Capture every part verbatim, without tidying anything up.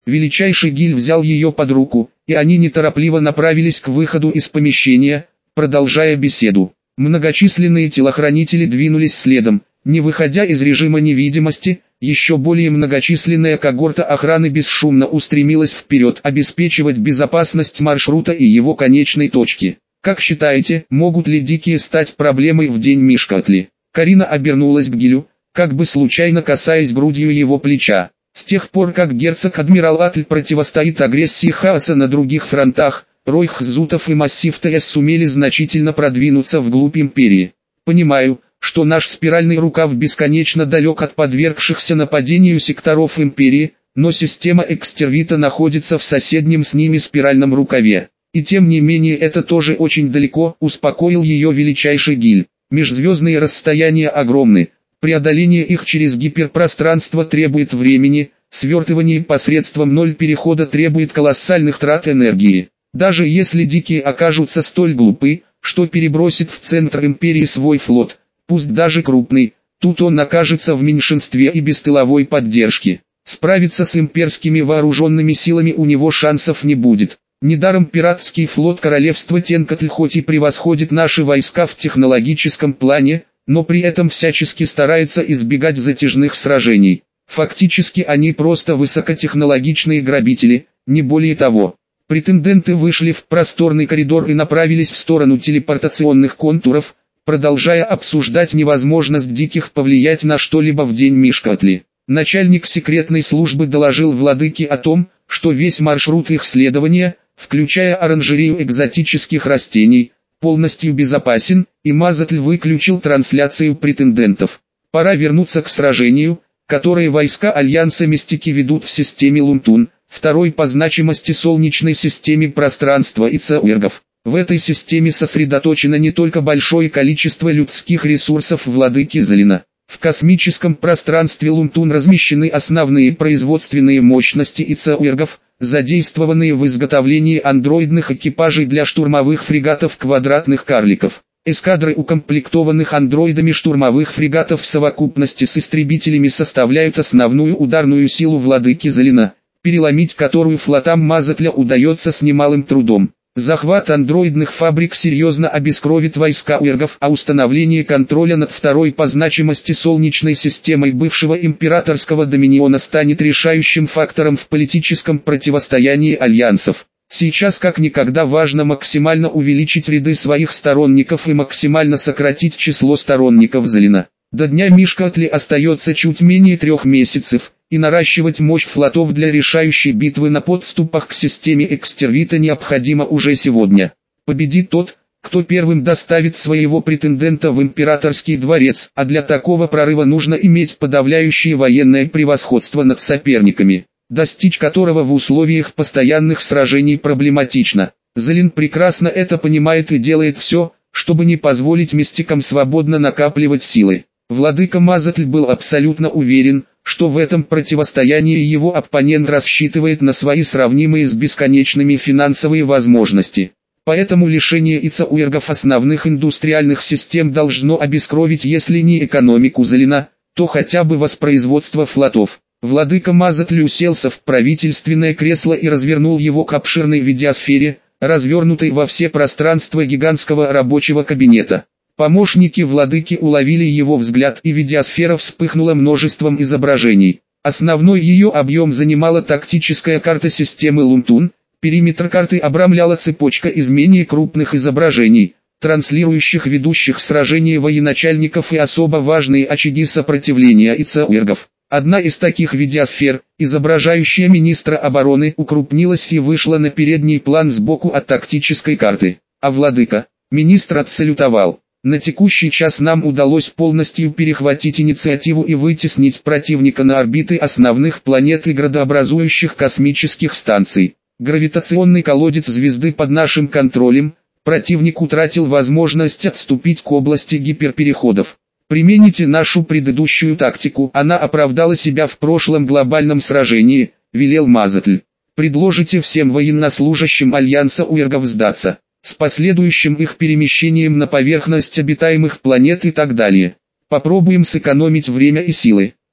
Величайший Гиль взял ее под руку, и они неторопливо направились к выходу из помещения, продолжая беседу. Многочисленные телохранители двинулись следом, не выходя из режима невидимости. Еще более многочисленная когорта охраны бесшумно устремилась вперед обеспечивать безопасность маршрута и его конечной точки. Как считаете, могут ли дикие стать проблемой в день Мишкатли? Карина обернулась к Гилю, как бы случайно касаясь грудью его плеча. С тех пор как герцог-адмирал Атль противостоит агрессии хаоса на других фронтах, рой хзутов и массив ТС сумели значительно продвинуться вглубь империи. Понимаю, что наш спиральный рукав бесконечно далек от подвергшихся нападению секторов империи, но система экстервита находится в соседнем с ними спиральном рукаве. И тем не менее это тоже очень далеко, успокоил ее величайший Гиль. Межзвездные расстояния огромны, преодоление их через гиперпространство требует времени, свертывание посредством ноль перехода требует колоссальных трат энергии. Даже если дикие окажутся столь глупы, что перебросит в центр империи свой флот, пусть даже крупный, тут он окажется в меньшинстве и без тыловой поддержки. Справиться с имперскими вооруженными силами у него шансов не будет. Недаром пиратский флот королевства Тенкатль хоть и превосходит наши войска в технологическом плане, но при этом всячески старается избегать затяжных сражений. Фактически они просто высокотехнологичные грабители, не более того. Претенденты вышли в просторный коридор и направились в сторону телепортационных контуров, продолжая обсуждать невозможность диких повлиять на что-либо в день Мишкатли. Начальник секретной службы доложил владыке о том, что весь маршрут их следования, включая оранжерею экзотических растений, полностью безопасен, и Мазатль выключил трансляцию претендентов. Пора вернуться к сражению, которое войска Альянса Мистики ведут в системе Лунтун, второй по значимости солнечной системе пространства и Цауэргов. В этой системе сосредоточено не только большое количество людских ресурсов владыки Залина. В космическом пространстве Лунтун размещены основные производственные мощности и Цауэргов, задействованные в изготовлении андроидных экипажей для штурмовых фрегатов квадратных карликов. Эскадры укомплектованных андроидами штурмовых фрегатов в совокупности с истребителями составляют основную ударную силу владыки Залина, переломить которую флотам Мазатля удается с немалым трудом. Захват андроидных фабрик серьезно обескровит войска Уэргов, а установление контроля над второй по значимости солнечной системой бывшего императорского доминиона станет решающим фактором в политическом противостоянии альянсов. Сейчас как никогда важно максимально увеличить ряды своих сторонников и максимально сократить число сторонников Залина. До дня Мишкатли остается чуть менее трех месяцев, и наращивать мощь флотов для решающей битвы на подступах к системе экстервита необходимо уже сегодня. Победит тот, кто первым доставит своего претендента в императорский дворец, а для такого прорыва нужно иметь подавляющее военное превосходство над соперниками, достичь которого в условиях постоянных сражений проблематично. Залин прекрасно это понимает и делает все, чтобы не позволить мистикам свободно накапливать силы. Владыка Мазатль был абсолютно уверен, что в этом противостоянии его оппонент рассчитывает на свои сравнимые с бесконечными финансовые возможности. Поэтому лишение ИЦАУэргов основных индустриальных систем должно обескровить если не экономику Залина, то хотя бы воспроизводство флотов. Владыка Мазатль уселся в правительственное кресло и развернул его к обширной видеосфере, развернутой во все пространства гигантского рабочего кабинета. Помощники владыки уловили его взгляд, и видеосфера вспыхнула множеством изображений. Основной ее объем занимала тактическая карта системы Лунтун, периметр карты обрамляла цепочка из менее крупных изображений, транслирующих ведущих сражений военачальников и особо важные очаги сопротивления ИЦАУэргов. Одна из таких видеосфер, изображающая министра обороны, укрупнилась и вышла на передний план сбоку от тактической карты. А владыка, министр отсалютовал. На текущий час нам удалось полностью перехватить инициативу и вытеснить противника на орбиты основных планет и градообразующих космических станций. Гравитационный колодец звезды под нашим контролем, противник утратил возможность отступить к области гиперпереходов. Примените нашу предыдущую тактику, она оправдала себя в прошлом глобальном сражении, велел Мазатль. Предложите всем военнослужащим Альянса Уэргов сдаться, с последующим их перемещением на поверхность обитаемых планет и так далее. Попробуем сэкономить время и силы.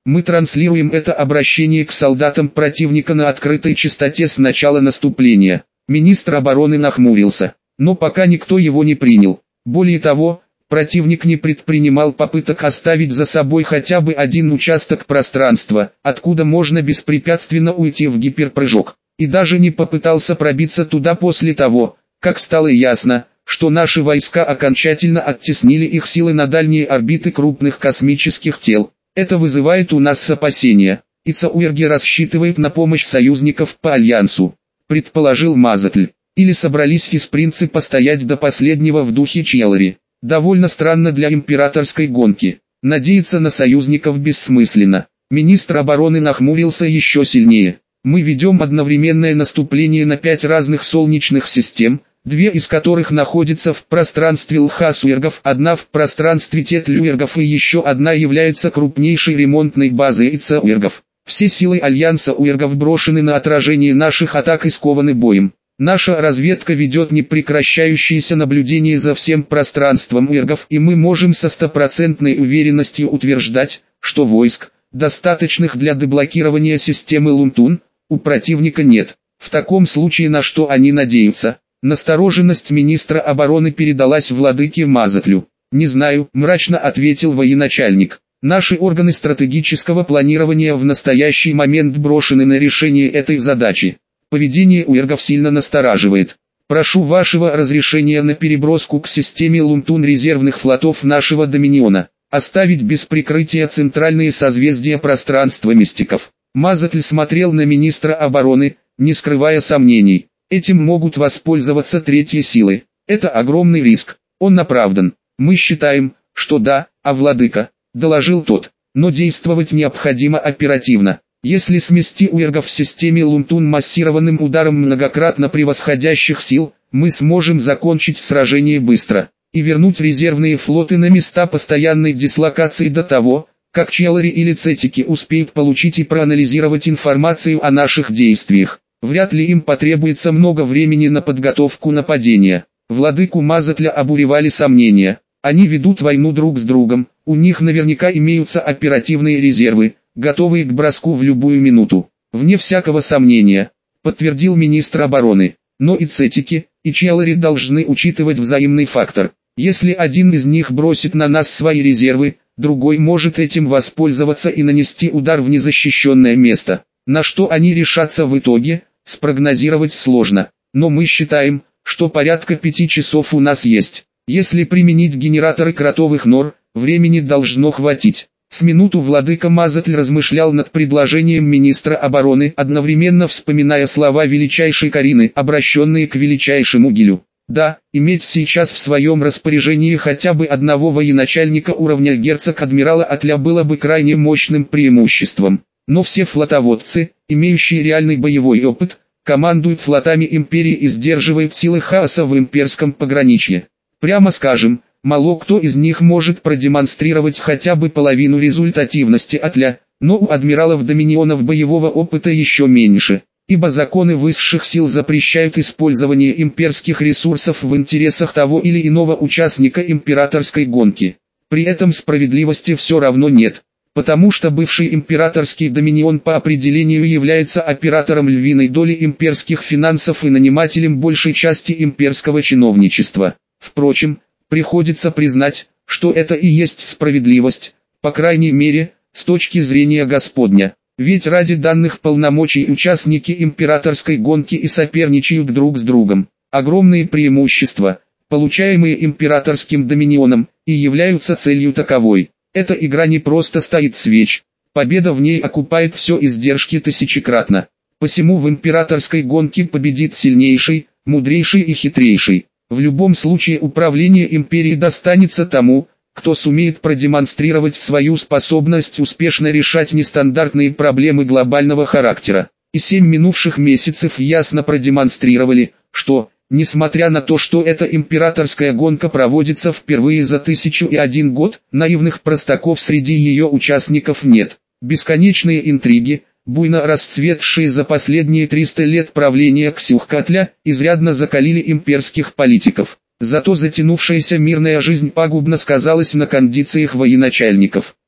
Мы транслируем это обращение к солдатам противника на открытой частоте с начала наступления. Министр обороны нахмурился, но пока никто его не принял. Более того, противник не предпринимал попыток оставить за собой хотя бы один участок пространства, откуда можно беспрепятственно уйти в гиперпрыжок. И даже не попытался пробиться туда после того, как стало ясно, что наши войска окончательно оттеснили их силы на дальние орбиты крупных космических тел. Это вызывает у нас опасения, и Цауэрги рассчитывает на помощь союзников по Альянсу, предположил Мазатль. Или собрались из принципа стоять до последнего в духе Чьялари. Довольно странно для императорской гонки. Надеяться на союзников бессмысленно. Министр обороны нахмурился еще сильнее. Мы ведем одновременное наступление на пять разных солнечных систем, две из которых находятся в пространстве Лхасуэргов, одна в пространстве Тетлюэргов и еще одна является крупнейшей ремонтной базой Ицауэргов. Все силы Альянса Уэргов брошены на отражение наших атак и скованы боем. Наша разведка ведет непрекращающееся наблюдение за всем пространством Уэргов, и мы можем со стопроцентной уверенностью утверждать, что войск, достаточных для деблокирования системы Лунтун, у противника нет. В таком случае на что они надеются? Настороженность министра обороны передалась владыке Мазатлю. «Не знаю», – мрачно ответил военачальник. «Наши органы стратегического планирования в настоящий момент брошены на решение этой задачи. Поведение уэргов сильно настораживает. Прошу вашего разрешения на переброску к системе Лунтун резервных флотов нашего Доминиона. Оставить без прикрытия центральные созвездия пространства мистиков». Мазатль смотрел на министра обороны, не скрывая сомнений. Этим могут воспользоваться третьи силы. Это огромный риск. Он оправдан. Мы считаем, что да, а владыка, доложил тот. Но действовать необходимо оперативно. Если смести уэргов в системе Лунтун массированным ударом многократно превосходящих сил, мы сможем закончить сражение быстро и вернуть резервные флоты на места постоянной дислокации до того, как Чьялари или Цетики успеют получить и проанализировать информацию о наших действиях. Вряд ли им потребуется много времени на подготовку нападения. Владыку Мазатля обуревали сомнения. Они ведут войну друг с другом, у них наверняка имеются оперативные резервы, готовые к броску в любую минуту. Вне всякого сомнения, подтвердил министр обороны. Но и Цетики, и Чьялари должны учитывать взаимный фактор. Если один из них бросит на нас свои резервы, другой может этим воспользоваться и нанести удар в незащищенное место. На что они решатся в итоге, спрогнозировать сложно. Но мы считаем, что порядка пяти часов у нас есть. Если применить генераторы кротовых нор, времени должно хватить. С минуту владыка Мазатль размышлял над предложением министра обороны, одновременно вспоминая слова величайшей Карины, обращенные к величайшему Гилю. Да, иметь сейчас в своем распоряжении хотя бы одного военачальника уровня герцог-адмирала Атля было бы крайне мощным преимуществом. Но все флотоводцы, имеющие реальный боевой опыт, командуют флотами империи и сдерживают силы хаоса в имперском пограничье. Прямо скажем, мало кто из них может продемонстрировать хотя бы половину результативности Атля, но у адмиралов Доминионов боевого опыта еще меньше, ибо законы высших сил запрещают использование имперских ресурсов в интересах того или иного участника императорской гонки. При этом справедливости все равно нет, потому что бывший императорский доминион по определению является оператором львиной доли имперских финансов и нанимателем большей части имперского чиновничества. Впрочем, приходится признать, что это и есть справедливость, по крайней мере, с точки зрения Господня. Ведь ради данных полномочий участники императорской гонки и соперничают друг с другом. Огромные преимущества, получаемые императорским доминионом, и являются целью таковой. Эта игра не просто стоит свеч, победа в ней окупает все издержки тысячекратно. Посему в императорской гонке победит сильнейший, мудрейший и хитрейший. В любом случае управление империей достанется тому, кто сумеет продемонстрировать свою способность успешно решать нестандартные проблемы глобального характера. И семь минувших месяцев ясно продемонстрировали, что, несмотря на то, что эта императорская гонка проводится впервые за тысячу и один год, наивных простаков среди ее участников нет. Бесконечные интриги, буйно расцветшие за последние триста лет правления Ксюхкатля, изрядно закалили имперских политиков. Зато затянувшаяся мирная жизнь пагубно сказалась на кондициях военачальников.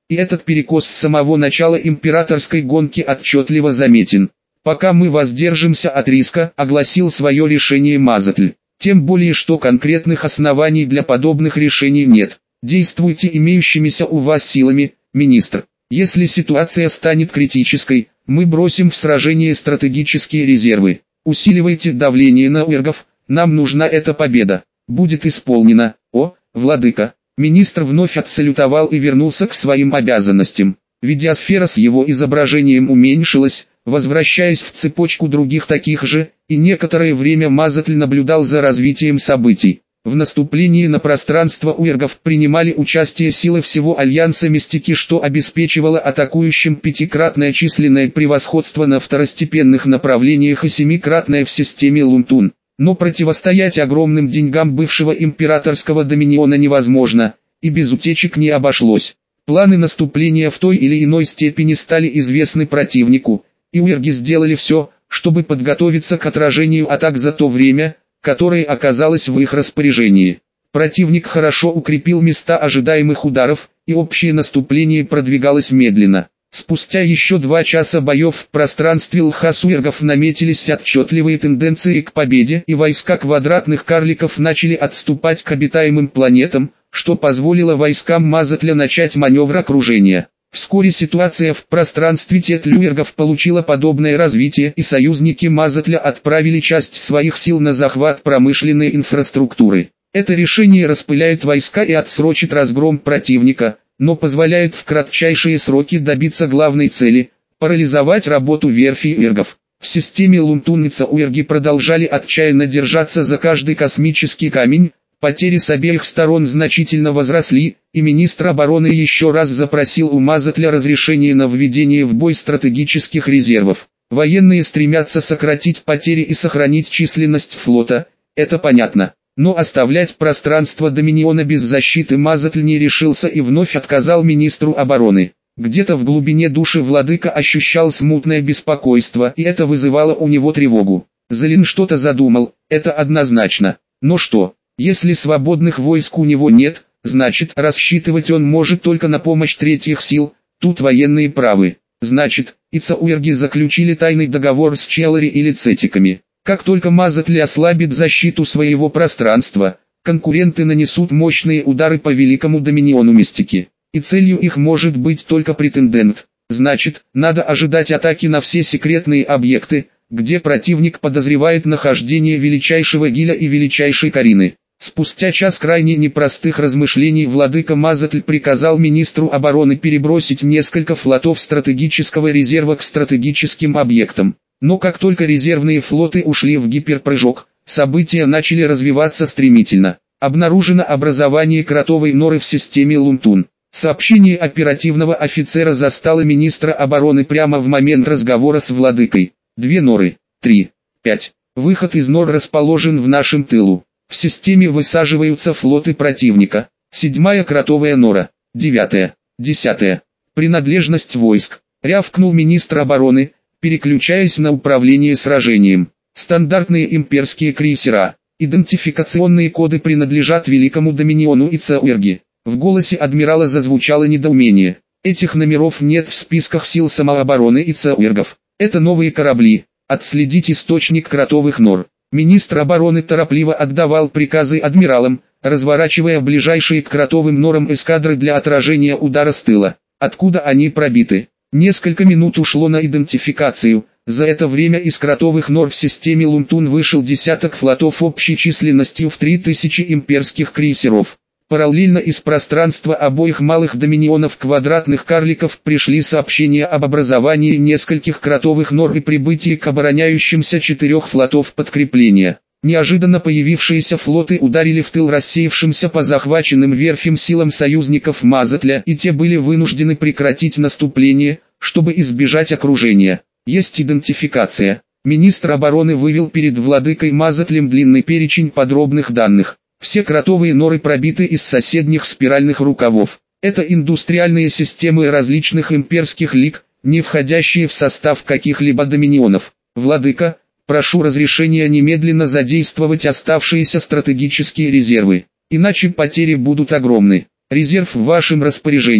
и этот перекос с самого начала императорской гонки отчетливо заметен. «Пока мы воздержимся от риска», — огласил свое решение Мазатль. «Тем более, что конкретных оснований для подобных решений нет. Действуйте имеющимися у вас силами, министр. Если ситуация станет критической, мы бросим в сражение стратегические резервы. Усиливайте давление на уэргов, нам нужна эта победа. Будет исполнено, о, владыка». Министр вновь отсалютовал и вернулся к своим обязанностям. Видеосфера с его изображением уменьшилась, возвращаясь в цепочку других таких же, и некоторое время Мазатль наблюдал за развитием событий. В наступлении на пространство уэргов принимали участие силы всего Альянса Мистики, что обеспечивало атакующим пятикратное численное превосходство на второстепенных направлениях и семикратное в системе Лунтун. Но противостоять огромным деньгам бывшего императорского доминиона невозможно, и без утечек не обошлось. Планы наступления в той или иной степени стали известны противнику, и уэрги сделали все, чтобы подготовиться к отражению атак за то время, которое оказалось в их распоряжении. Противник хорошо укрепил места ожидаемых ударов, и общее наступление продвигалось медленно. Спустя еще два часа боев в пространстве Лхас уэргов наметились отчетливые тенденции к победе, и войска квадратных карликов начали отступать к обитаемым планетам, что позволило войскам Мазатля начать маневр окружения. Вскоре ситуация в пространстве Тетлюэргов получила подобное развитие, и союзники Мазатля отправили часть своих сил на захват промышленной инфраструктуры. Это решение распыляет войска и отсрочит разгром противника, но позволяет в кратчайшие сроки добиться главной цели – парализовать работу верфи уэргов. В системе Лунтуница уэрги продолжали отчаянно держаться за каждый космический камень, потери с обеих сторон значительно возросли, и министр обороны еще раз запросил у Мазатля разрешение на введение в бой стратегических резервов. Военные стремятся сократить потери и сохранить численность флота, это понятно. Но оставлять пространство Доминиона без защиты Мазатль не решился и вновь отказал министру обороны. Где-то в глубине души владыка ощущал смутное беспокойство, и это вызывало у него тревогу. Залин что-то задумал, это однозначно. Но что, если свободных войск у него нет, значит рассчитывать он может только на помощь третьих сил, тут военные правы. Значит, ицауэрги заключили тайный договор с Челлари или Цетиками. Как только Мазатль ослабит защиту своего пространства, конкуренты нанесут мощные удары по великому доминиону мистики. И целью их может быть только претендент. Значит, надо ожидать атаки на все секретные объекты, где противник подозревает нахождение величайшего Гиля и величайшей Карины. Спустя час крайне непростых размышлений владыка Мазатль приказал министру обороны перебросить несколько флотов стратегического резерва к стратегическим объектам. Но как только резервные флоты ушли в гиперпрыжок, события начали развиваться стремительно. Обнаружено образование кротовой норы в системе Лунтун. Сообщение оперативного офицера застало министра обороны прямо в момент разговора с владыкой. Две норы. Три. Пять. Выход из нор расположен в нашем тылу. В системе высаживаются флоты противника. Седьмая кротовая нора. Девятая. Десятая. Принадлежность войск. Рявкнул министр обороны, переключаясь на управление сражением. Стандартные имперские крейсера. Идентификационные коды принадлежат великому доминиону ицауэрги. В голосе адмирала зазвучало недоумение. Этих номеров нет в списках сил самообороны ицауэргов. Это новые корабли. Отследить источник кротовых нор. Министр обороны торопливо отдавал приказы адмиралам, разворачивая ближайшие к кротовым норам эскадры для отражения удара с тыла. Откуда они пробиты? Несколько минут ушло на идентификацию. За это время из кротовых нор в системе Лунтун вышел десяток флотов общей численностью в три тысячи имперских крейсеров. Параллельно из пространства обоих малых доминионов квадратных карликов пришли сообщения об образовании нескольких кротовых нор и прибытии к обороняющимся четырех флотов подкрепления. Неожиданно появившиеся флоты ударили в тыл рассеявшимся по захваченным верфям силам союзников Мазатля, и те были вынуждены прекратить наступление, чтобы избежать окружения. Есть идентификация. Министр обороны вывел перед владыкой Мазатлем длинный перечень подробных данных. Все кротовые норы пробиты из соседних спиральных рукавов. Это индустриальные системы различных имперских лиг, не входящие в состав каких-либо доминионов. Владыка, прошу разрешения немедленно задействовать оставшиеся стратегические резервы, иначе потери будут огромны. Резерв в вашем распоряжении,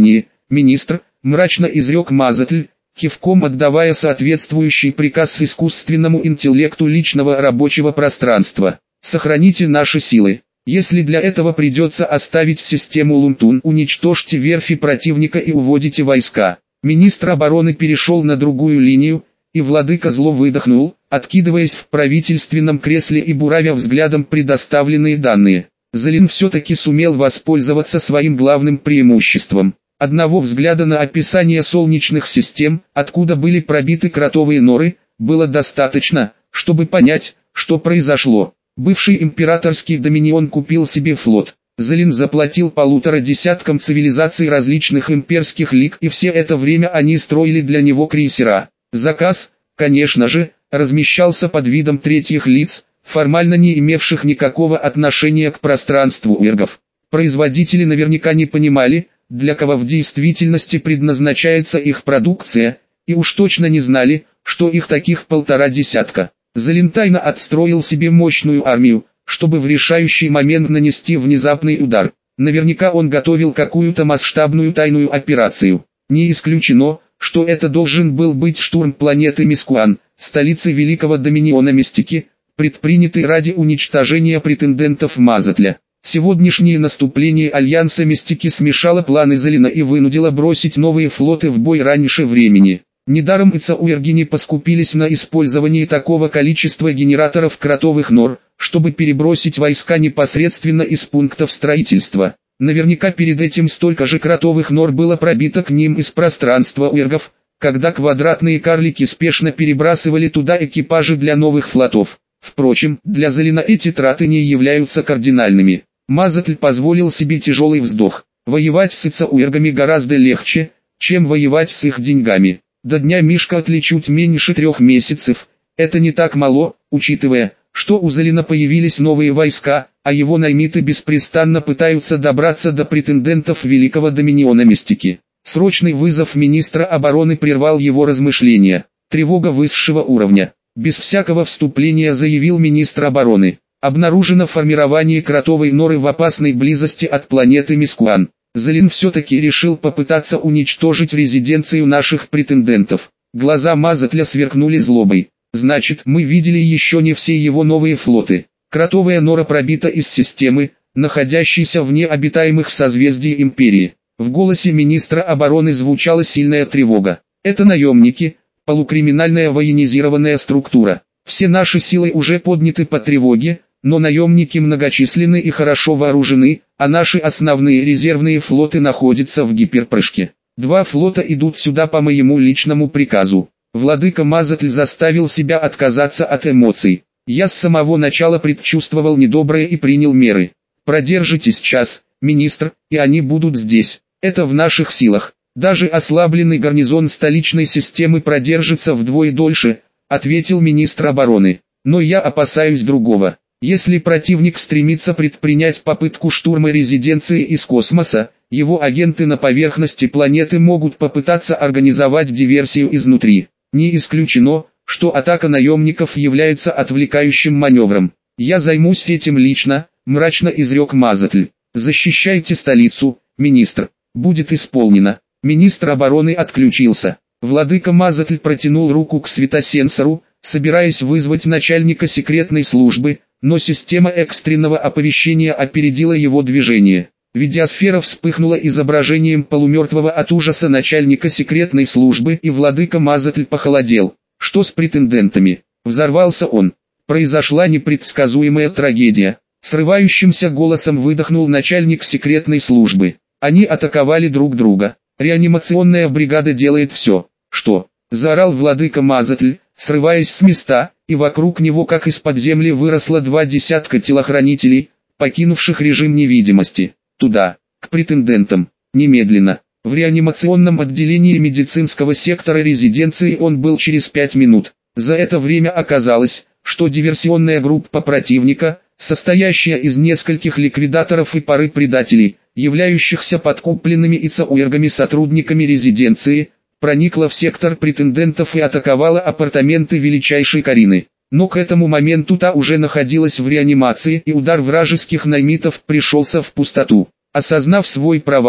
Министр, мрачно изрек Мазатль, кивком отдавая соответствующий приказ искусственному интеллекту личного рабочего пространства. Сохраните наши силы. Если для этого придется оставить систему Лунтун, уничтожьте верфи противника и уводите войска. Министр обороны перешел на другую линию, и владыка зло выдохнул, откидываясь в правительственном кресле и буравя взглядом предоставленные данные. Залин все-таки сумел воспользоваться своим главным преимуществом. Одного взгляда на описание солнечных систем, откуда были пробиты кротовые норы, было достаточно, чтобы понять, что произошло. Бывший императорский доминион купил себе флот. Залин заплатил полутора десяткам цивилизаций различных имперских лиг, и все это время они строили для него крейсера. Заказ, конечно же, размещался под видом третьих лиц, формально не имевших никакого отношения к пространству эргов. Производители наверняка не понимали, для кого в действительности предназначается их продукция, и уж точно не знали, что их таких полтора десятка. Залин тайно отстроил себе мощную армию, чтобы в решающий момент нанести внезапный удар. Наверняка он готовил какую-то масштабную тайную операцию. Не исключено, что это должен был быть штурм планеты Мискуан, столицы Великого Доминиона Мистики, предпринятый ради уничтожения претендентов Мазатля. Сегодняшнее наступление Альянса Мистики смешало планы Залина и вынудило бросить новые флоты в бой раньше времени. Недаром Ицауэрги не поскупились на использование такого количества генераторов кротовых нор, чтобы перебросить войска непосредственно из пунктов строительства. Наверняка перед этим столько же кротовых нор было пробито к ним из пространства уэргов, когда квадратные карлики спешно перебрасывали туда экипажи для новых флотов. Впрочем, для Залина эти траты не являются кардинальными. Мазатль позволил себе тяжелый вздох. Воевать с Ицауэргами гораздо легче, чем воевать с их деньгами. До дня Мишкаатли чуть меньше трех месяцев. Это не так мало, учитывая, что у Залина появились новые войска, а его наймиты беспрестанно пытаются добраться до претендентов Великого Доминиона Мистики. Срочный вызов министра обороны прервал его размышления. Тревога высшего уровня. Без всякого вступления заявил министр обороны. Обнаружено формирование кротовой норы в опасной близости от планеты Мискуан. Залин все-таки решил попытаться уничтожить резиденцию наших претендентов. Глаза Мазатля сверкнули злобой. Значит, мы видели еще не все его новые флоты. Кротовая нора пробита из системы, находящейся вне обитаемых созвездий Империи. В голосе министра обороны звучала сильная тревога. Это наемники, полукриминальная военизированная структура. Все наши силы уже подняты по тревоге, но наемники многочисленны и хорошо вооружены, а наши основные резервные флоты находятся в гиперпрыжке. Два флота идут сюда по моему личному приказу. Владыка Мазатль заставил себя отказаться от эмоций. Я с самого начала предчувствовал недоброе и принял меры. Продержитесь час, министр, и они будут здесь. Это в наших силах. Даже ослабленный гарнизон столичной системы продержится вдвое дольше, ответил министр обороны. Но я опасаюсь другого. Если противник стремится предпринять попытку штурма резиденции из космоса, его агенты на поверхности планеты могут попытаться организовать диверсию изнутри. Не исключено, что атака наемников является отвлекающим маневром. Я займусь этим лично, мрачно изрек Мазатль. Защищайте столицу, министр. Будет исполнено. Министр обороны отключился. Владыка Мазатль протянул руку к светосенсору, собираясь вызвать начальника секретной службы, но система экстренного оповещения опередила его движение. Видеосфера вспыхнула изображением полумертвого от ужаса начальника секретной службы, и владыка Мазатль похолодел. Что с претендентами? Взорвался он. Произошла непредсказуемая трагедия. Срывающимся голосом выдохнул начальник секретной службы. Они атаковали друг друга. Реанимационная бригада делает все, что... Заорал владыка Мазатль, срываясь с места, и вокруг него как из-под земли выросло два десятка телохранителей, покинувших режим невидимости. Туда, к претендентам, немедленно. В реанимационном отделении медицинского сектора резиденции он был через пять минут. За это время оказалось, что диверсионная группа противника, состоящая из нескольких ликвидаторов и пары предателей, являющихся подкупленными Ицауэргами сотрудниками резиденции, проникла в сектор претендентов и атаковала апартаменты величайшей Карины. Но к этому моменту та уже находилась в реанимации, и удар вражеских наймитов пришелся в пустоту. Осознав свой провал,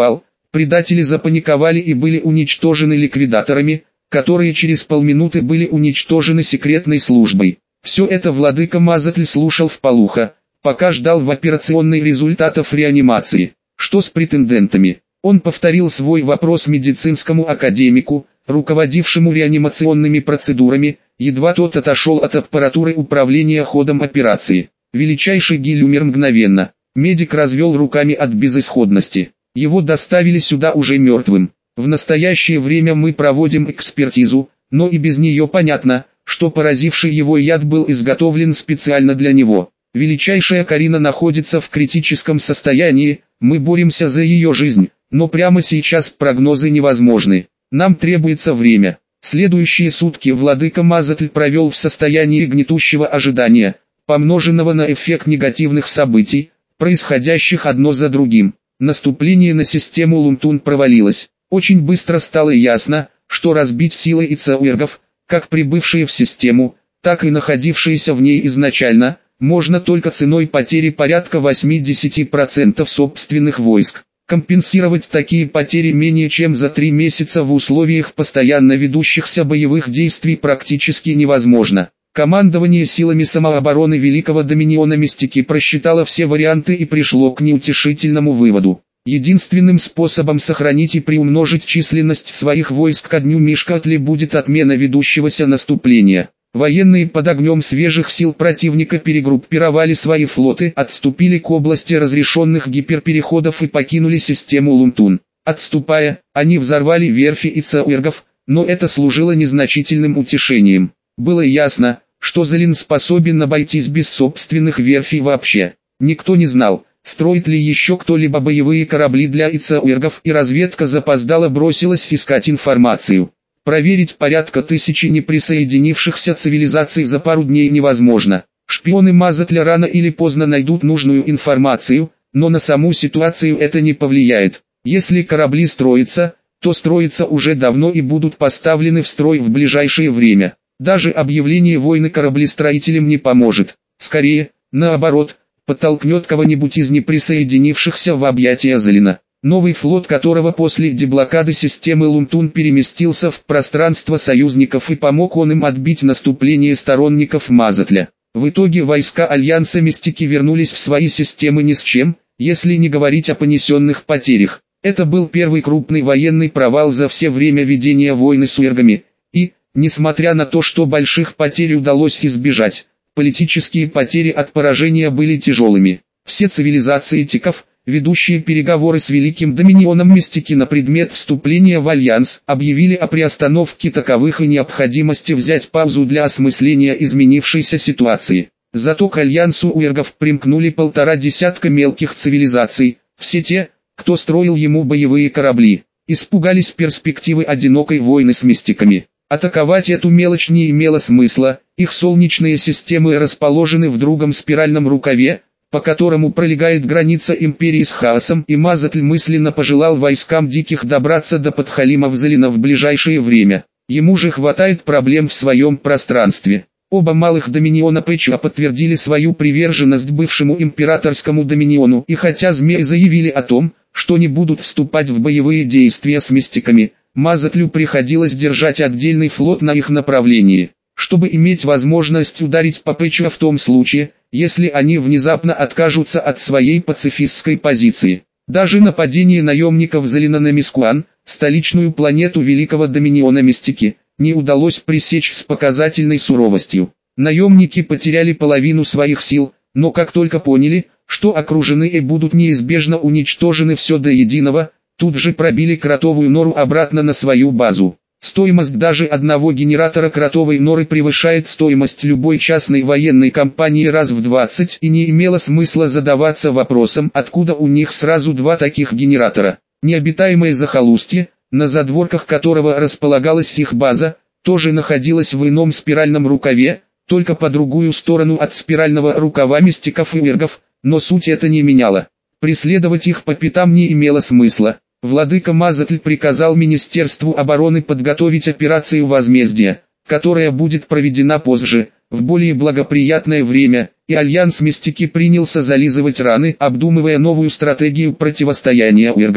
Предатели запаниковали и были уничтожены ликвидаторами, которые через полминуты были уничтожены секретной службой. Все это владыка Мазатль слушал вполуха, пока ждал в операционной результатов реанимации. Что с претендентами? Он повторил свой вопрос медицинскому академику, руководившему реанимационными процедурами, едва тот отошел от аппаратуры управления ходом операции. Величайший Гиль умер мгновенно. Медик развел руками от безысходности. Его доставили сюда уже мертвым. В настоящее время мы проводим экспертизу, но и без нее понятно, что поразивший его яд был изготовлен специально для него. Величайшая Карина находится в критическом состоянии, мы боремся за ее жизнь, но прямо сейчас прогнозы невозможны. Нам требуется время. Следующие сутки владыка Мазатль провел в состоянии гнетущего ожидания, помноженного на эффект негативных событий, происходящих одно за другим. Наступление на систему Лунтун провалилось. Очень быстро стало ясно, что разбить силы ицауэргов, как прибывшие в систему, так и находившиеся в ней изначально, можно только ценой потери порядка восьмидесяти процентов собственных войск. Компенсировать такие потери менее чем за три месяца в условиях постоянно ведущихся боевых действий практически невозможно. Командование силами самообороны Великого Доминиона Мистики просчитало все варианты и пришло к неутешительному выводу. Единственным способом сохранить и приумножить численность своих войск ко дню Мишкатли будет отмена ведущегося наступления. Военные под огнем свежих сил противника перегруппировали свои флоты, отступили к области разрешенных гиперпереходов и покинули систему Лунтун. Отступая, они взорвали верфи ицауэргов, но это служило незначительным утешением. Было ясно, что Залин способен обойтись без собственных верфей вообще. Никто не знал, строит ли еще кто-либо боевые корабли для ицауэргов, и разведка запоздало бросилась искать информацию. Проверить порядка тысячи неприсоединившихся цивилизаций за пару дней невозможно. Шпионы Мазатля рано или поздно найдут нужную информацию, но на саму ситуацию это не повлияет. Если корабли строятся, то строятся уже давно и будут поставлены в строй в ближайшее время. Даже объявление войны кораблестроителям не поможет. Скорее, наоборот, подтолкнет кого-нибудь из неприсоединившихся в объятия Залина. Новый флот которого после деблокады системы Лунтун переместился в пространство союзников и помог он им отбить наступление сторонников Мазатля. В итоге войска Альянса Мистики вернулись в свои системы ни с чем, если не говорить о понесенных потерях. Это был первый крупный военный провал за все время ведения войны с уэргами, и, несмотря на то, что больших потерь удалось избежать, политические потери от поражения были тяжелыми. Все цивилизации тиков, ведущие переговоры с Великим Доминионом Мистики на предмет вступления в Альянс, объявили о приостановке таковых и необходимости взять паузу для осмысления изменившейся ситуации. Зато к Альянсу уэргов примкнули полтора десятка мелких цивилизаций, все те, кто строил ему боевые корабли, испугались перспективы одинокой войны с мистиками. Атаковать эту мелочь не имело смысла, их солнечные системы расположены в другом спиральном рукаве, по которому пролегает граница империи с хаосом, и Мазатль мысленно пожелал войскам диких добраться до подхалимов Залина в ближайшее время. Ему же хватает проблем в своем пространстве. Оба малых доминиона Пэча подтвердили свою приверженность бывшему императорскому доминиону, и хотя змеи заявили о том, что не будут вступать в боевые действия с мистиками, Мазатлю приходилось держать отдельный флот на их направлении, чтобы иметь возможность ударить по Пэчу в том случае, если они внезапно откажутся от своей пацифистской позиции. Даже нападение наемников Залина на Мискуан, столичную планету Великого Доминиона Мистики, не удалось пресечь с показательной суровостью. Наемники потеряли половину своих сил, но как только поняли, что окружены и будут неизбежно уничтожены все до единого, тут же пробили кротовую нору обратно на свою базу. Стоимость даже одного генератора кротовой норы превышает стоимость любой частной военной компании раз в двадцать, и не имело смысла задаваться вопросом, откуда у них сразу два таких генератора. Необитаемое захолустье, на задворках которого располагалась их база, тоже находилось в ином спиральном рукаве, только по другую сторону от спирального рукава мистиков и уэргов, но суть это не меняло. Преследовать их по пятам не имело смысла. Владыка Мазатль приказал Министерству обороны подготовить операцию возмездия, которая будет проведена позже, в более благоприятное время, и Альянс Мистики принялся зализывать раны, обдумывая новую стратегию противостояния уэргам.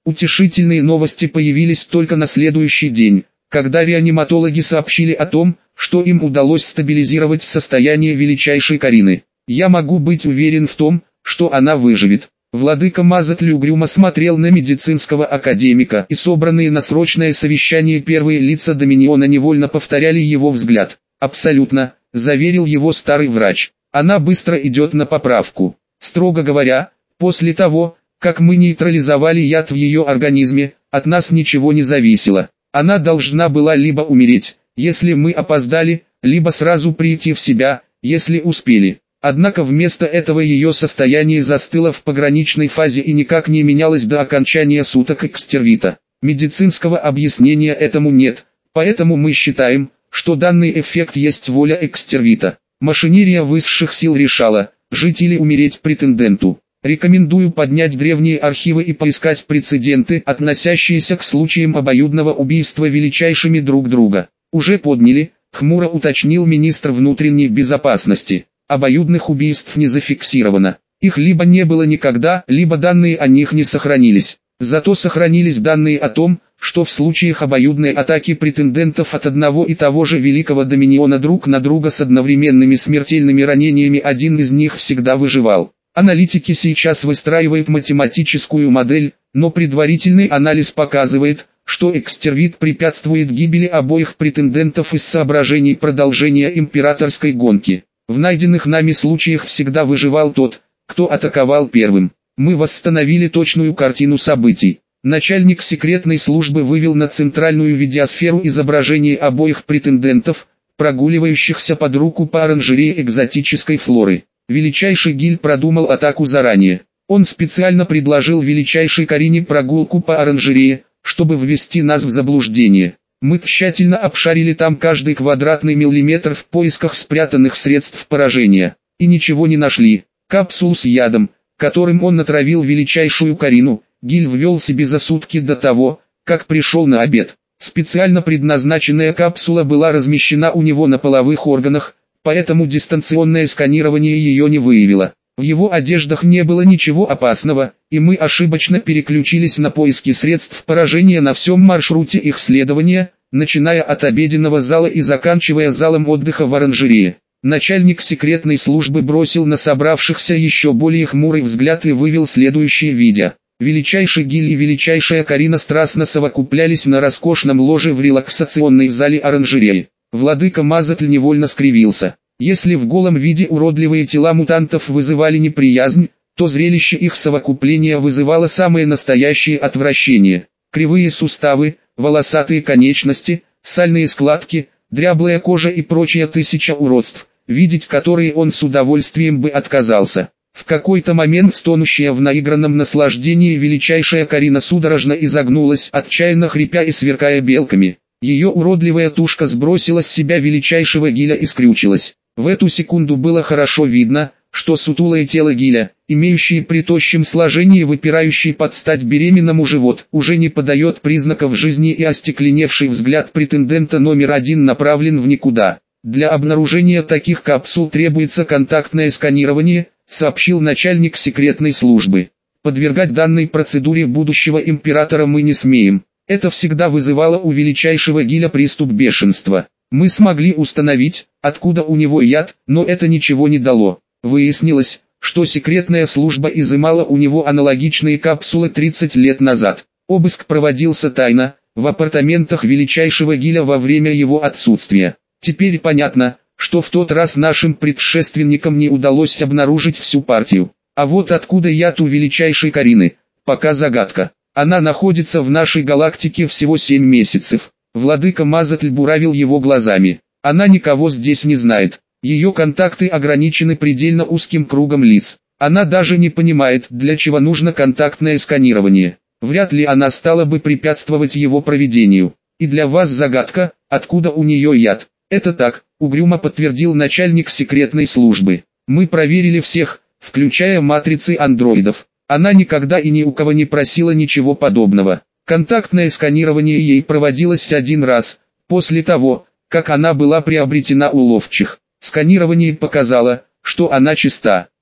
Утешительные новости появились только на следующий день, когда реаниматологи сообщили о том, что им удалось стабилизировать состояние величайшей Карины. «Я могу быть уверен в том, что она выживет». Владыка Мазатль угрюмо смотрел на медицинского академика, и собранные на срочное совещание первые лица Доминиона невольно повторяли его взгляд. «Абсолютно», — заверил его старый врач. «Она быстро идет на поправку. Строго говоря, после того, как мы нейтрализовали яд в ее организме, от нас ничего не зависело. Она должна была либо умереть, если мы опоздали, либо сразу прийти в себя, если успели. Однако вместо этого ее состояние застыло в пограничной фазе и никак не менялось до окончания суток экстервита. Медицинского объяснения этому нет, поэтому мы считаем, что данный эффект есть воля экстервита. Машинерия высших сил решала, жить или умереть претенденту. Рекомендую поднять древние архивы и поискать прецеденты, относящиеся к случаям обоюдного убийства величайшими друг друга. Уже подняли, хмуро уточнил министр внутренней безопасности. Обоюдных убийств не зафиксировано. Их либо не было никогда, либо данные о них не сохранились. Зато сохранились данные о том, что в случаях обоюдной атаки претендентов от одного и того же великого доминиона друг на друга с одновременными смертельными ранениями один из них всегда выживал. Аналитики сейчас выстраивают математическую модель, но предварительный анализ показывает, что экстервит препятствует гибели обоих претендентов из соображений продолжения императорской гонки. В найденных нами случаях всегда выживал тот, кто атаковал первым. Мы восстановили точную картину событий. Начальник секретной службы вывел на центральную видеосферу изображение обоих претендентов, прогуливающихся под руку по оранжерее экзотической флоры. Величайший Гиль продумал атаку заранее. Он специально предложил величайшей Карине прогулку по оранжерее, чтобы ввести нас в заблуждение. Мы тщательно обшарили там каждый квадратный миллиметр в поисках спрятанных средств поражения. И ничего не нашли. Капсулу с ядом, которым он натравил величайшую Карину, Гиль ввел себе за сутки до того, как пришел на обед. Специально предназначенная капсула была размещена у него на половых органах, поэтому дистанционное сканирование ее не выявило. В его одеждах не было ничего опасного, и мы ошибочно переключились на поиски средств поражения на всем маршруте их следования, начиная от обеденного зала и заканчивая залом отдыха в оранжерее. Начальник секретной службы бросил на собравшихся еще более хмурый взгляд и вывел следующее видео. Величайший Гиль и величайшая Карина страстно совокуплялись на роскошном ложе в релаксационной зале оранжереи. Владыка Мазатль невольно скривился. Если в голом виде уродливые тела мутантов вызывали неприязнь, то зрелище их совокупления вызывало самое настоящее отвращение. Кривые суставы, волосатые конечности, сальные складки, дряблая кожа и прочая тысяча уродств, видеть которые он с удовольствием бы отказался. В какой-то момент стонущая в наигранном наслаждении величайшая Карина судорожно изогнулась, отчаянно хрипя и сверкая белками. Ее уродливая тушка сбросила с себя величайшего Гиля и скрючилась. В эту секунду было хорошо видно, что сутулое тело Гиля, имеющее при тощем сложении выпирающий под стать беременному живот, уже не подает признаков жизни, и остекленевший взгляд претендента номер один направлен в никуда. Для обнаружения таких капсул требуется контактное сканирование, сообщил начальник секретной службы. Подвергать данной процедуре будущего императора мы не смеем. Это всегда вызывало у величайшего Гиля приступ бешенства. Мы смогли установить, откуда у него яд, но это ничего не дало. Выяснилось, что секретная служба изымала у него аналогичные капсулы тридцать лет назад. Обыск проводился тайно, в апартаментах величайшего Гиля во время его отсутствия. Теперь понятно, что в тот раз нашим предшественникам не удалось обнаружить всю партию. А вот откуда яд у величайшей Карины, пока загадка. Она находится в нашей галактике всего семь месяцев. Владыка Мазатль буравил его глазами. Она никого здесь не знает. Ее контакты ограничены предельно узким кругом лиц. Она даже не понимает, для чего нужно контактное сканирование. Вряд ли она стала бы препятствовать его проведению. И для вас загадка, откуда у нее яд. Это так, угрюмо подтвердил начальник секретной службы. Мы проверили всех, включая матрицы андроидов. Она никогда и ни у кого не просила ничего подобного. Контактное сканирование ей проводилось один раз, после того, как она была приобретена у ловчих. Сканирование показало, что она чиста.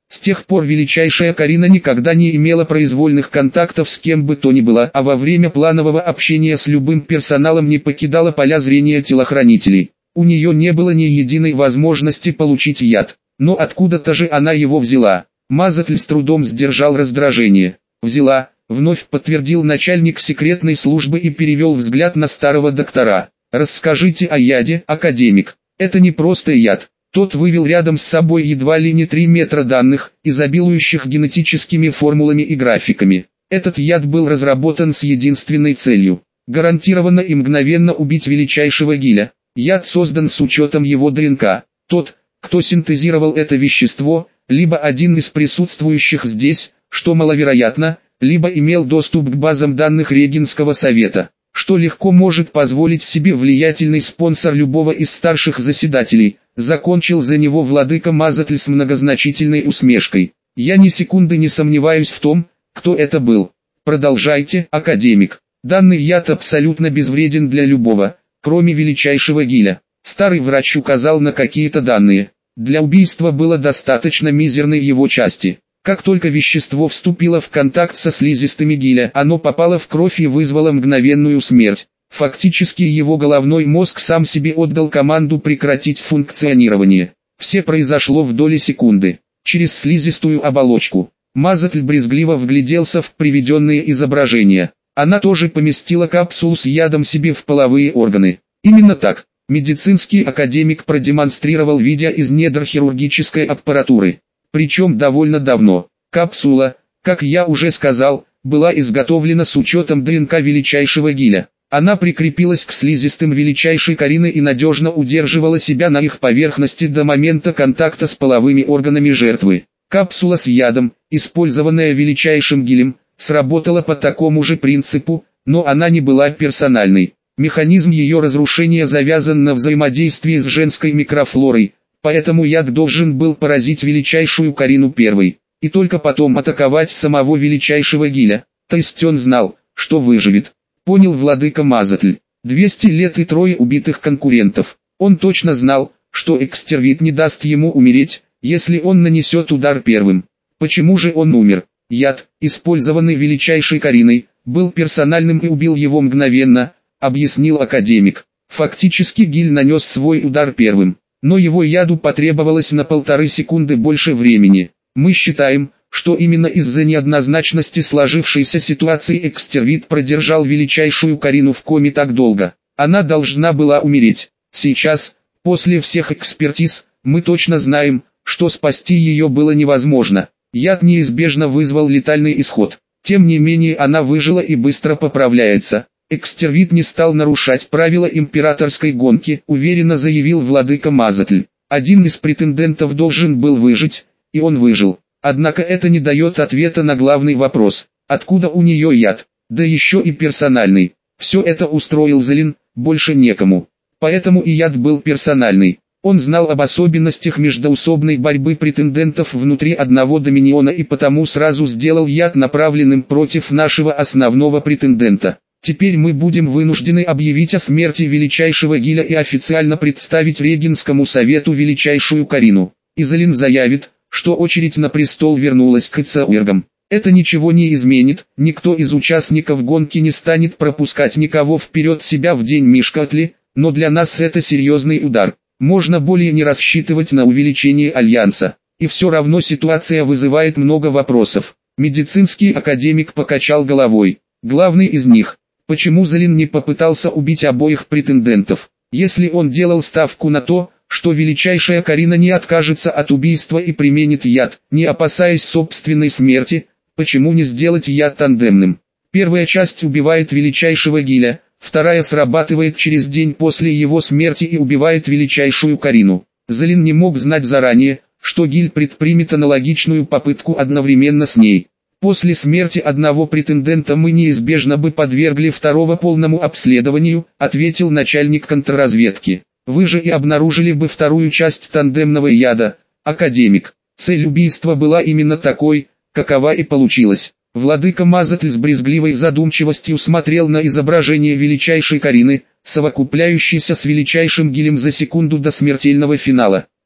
С тех пор величайшая Карина никогда не имела произвольных контактов с кем бы то ни было, а во время планового общения с любым персоналом не покидала поля зрения телохранителей. У нее не было ни единой возможности получить яд, но откуда-то же она его взяла. Мазатль с трудом сдержал раздражение. «Взяла», — вновь подтвердил начальник секретной службы и перевел взгляд на старого доктора. «Расскажите о яде, академик. Это не просто яд». Тот вывел рядом с собой едва ли не три метра данных, изобилующих генетическими формулами и графиками. Этот яд был разработан с единственной целью – гарантированно и мгновенно убить величайшего Гиля. Яд создан с учетом его ДНК. Тот, кто синтезировал это вещество, либо один из присутствующих здесь, что маловероятно, либо имел доступ к базам данных Регенского совета, что легко может позволить себе влиятельный спонсор любого из старших заседателей, закончил за него владыка Мазатль с многозначительной усмешкой. Я ни секунды не сомневаюсь в том, кто это был. Продолжайте, академик. Данный яд абсолютно безвреден для любого, кроме величайшего Гиля. Старый врач указал на какие-то данные. Для убийства было достаточно мизерной его части. Как только вещество вступило в контакт со слизистыми Гиля, оно попало в кровь и вызвало мгновенную смерть. Фактически его головной мозг сам себе отдал команду прекратить функционирование. Все произошло в доли секунды. Через слизистую оболочку. Мазатль брезгливо вгляделся в приведенные изображения. Она тоже поместила капсулу с ядом себе в половые органы. Именно так. Медицинский академик продемонстрировал, видя из недр хирургической аппаратуры. Причем довольно давно. Капсула, как я уже сказал, была изготовлена с учетом ДНК величайшего Гиля. Она прикрепилась к слизистым величайшей Карины и надежно удерживала себя на их поверхности до момента контакта с половыми органами жертвы. Капсула с ядом, использованная величайшим Гилем, сработала по такому же принципу, но она не была персональной. Механизм ее разрушения завязан на взаимодействии с женской микрофлорой, поэтому яд должен был поразить величайшую Карину первой, и только потом атаковать самого величайшего Гиля. То есть он знал, что выживет. Понял владыка Мазатль. двести лет и трое убитых конкурентов. Он точно знал, что экстервит не даст ему умереть, если он нанесет удар первым. Почему же он умер? Яд, использованный величайшей Кариной, был персональным и убил его мгновенно, объяснил академик. Фактически Гиль нанес свой удар первым, но его яду потребовалось на полторы секунды больше времени. Мы считаем, что именно из-за неоднозначности сложившейся ситуации экстервит продержал величайшую Карину в коме так долго. Она должна была умереть. Сейчас, после всех экспертиз, мы точно знаем, что спасти ее было невозможно. Яд неизбежно вызвал летальный исход. Тем не менее она выжила и быстро поправляется. Экстервит не стал нарушать правила императорской гонки, уверенно заявил владыка Мазатль. Один из претендентов должен был выжить, и он выжил. Однако это не дает ответа на главный вопрос. Откуда у нее яд? Да еще и персональный. Все это устроил Залин, больше некому. Поэтому и яд был персональный. Он знал об особенностях междоусобной борьбы претендентов внутри одного доминиона и потому сразу сделал яд направленным против нашего основного претендента. Теперь мы будем вынуждены объявить о смерти величайшего Гиля и официально представить Регенскому совету величайшую Карину. Изолин заявит, что очередь на престол вернулась к Цауэргам. Это ничего не изменит, никто из участников гонки не станет пропускать никого вперед себя в день Мишкатли, но для нас это серьезный удар. Можно более не рассчитывать на увеличение альянса. И все равно ситуация вызывает много вопросов. Медицинский академик покачал головой. Главный из них. Почему Залин не попытался убить обоих претендентов? Если он делал ставку на то, что величайшая Карина не откажется от убийства и применит яд, не опасаясь собственной смерти, почему не сделать яд тандемным? Первая часть убивает величайшего Гиля, вторая срабатывает через день после его смерти и убивает величайшую Карину. Залин не мог знать заранее, что Гиль предпримет аналогичную попытку одновременно с ней. После смерти одного претендента мы неизбежно бы подвергли второго полному обследованию, ответил начальник контрразведки. Вы же и обнаружили бы вторую часть тандемного яда, академик. Цель убийства была именно такой, какова и получилась. Владыка Мазатль с брезгливой задумчивостью смотрел на изображение величайшей Карины, совокупляющейся с величайшим Гилем за секунду до смертельного финала.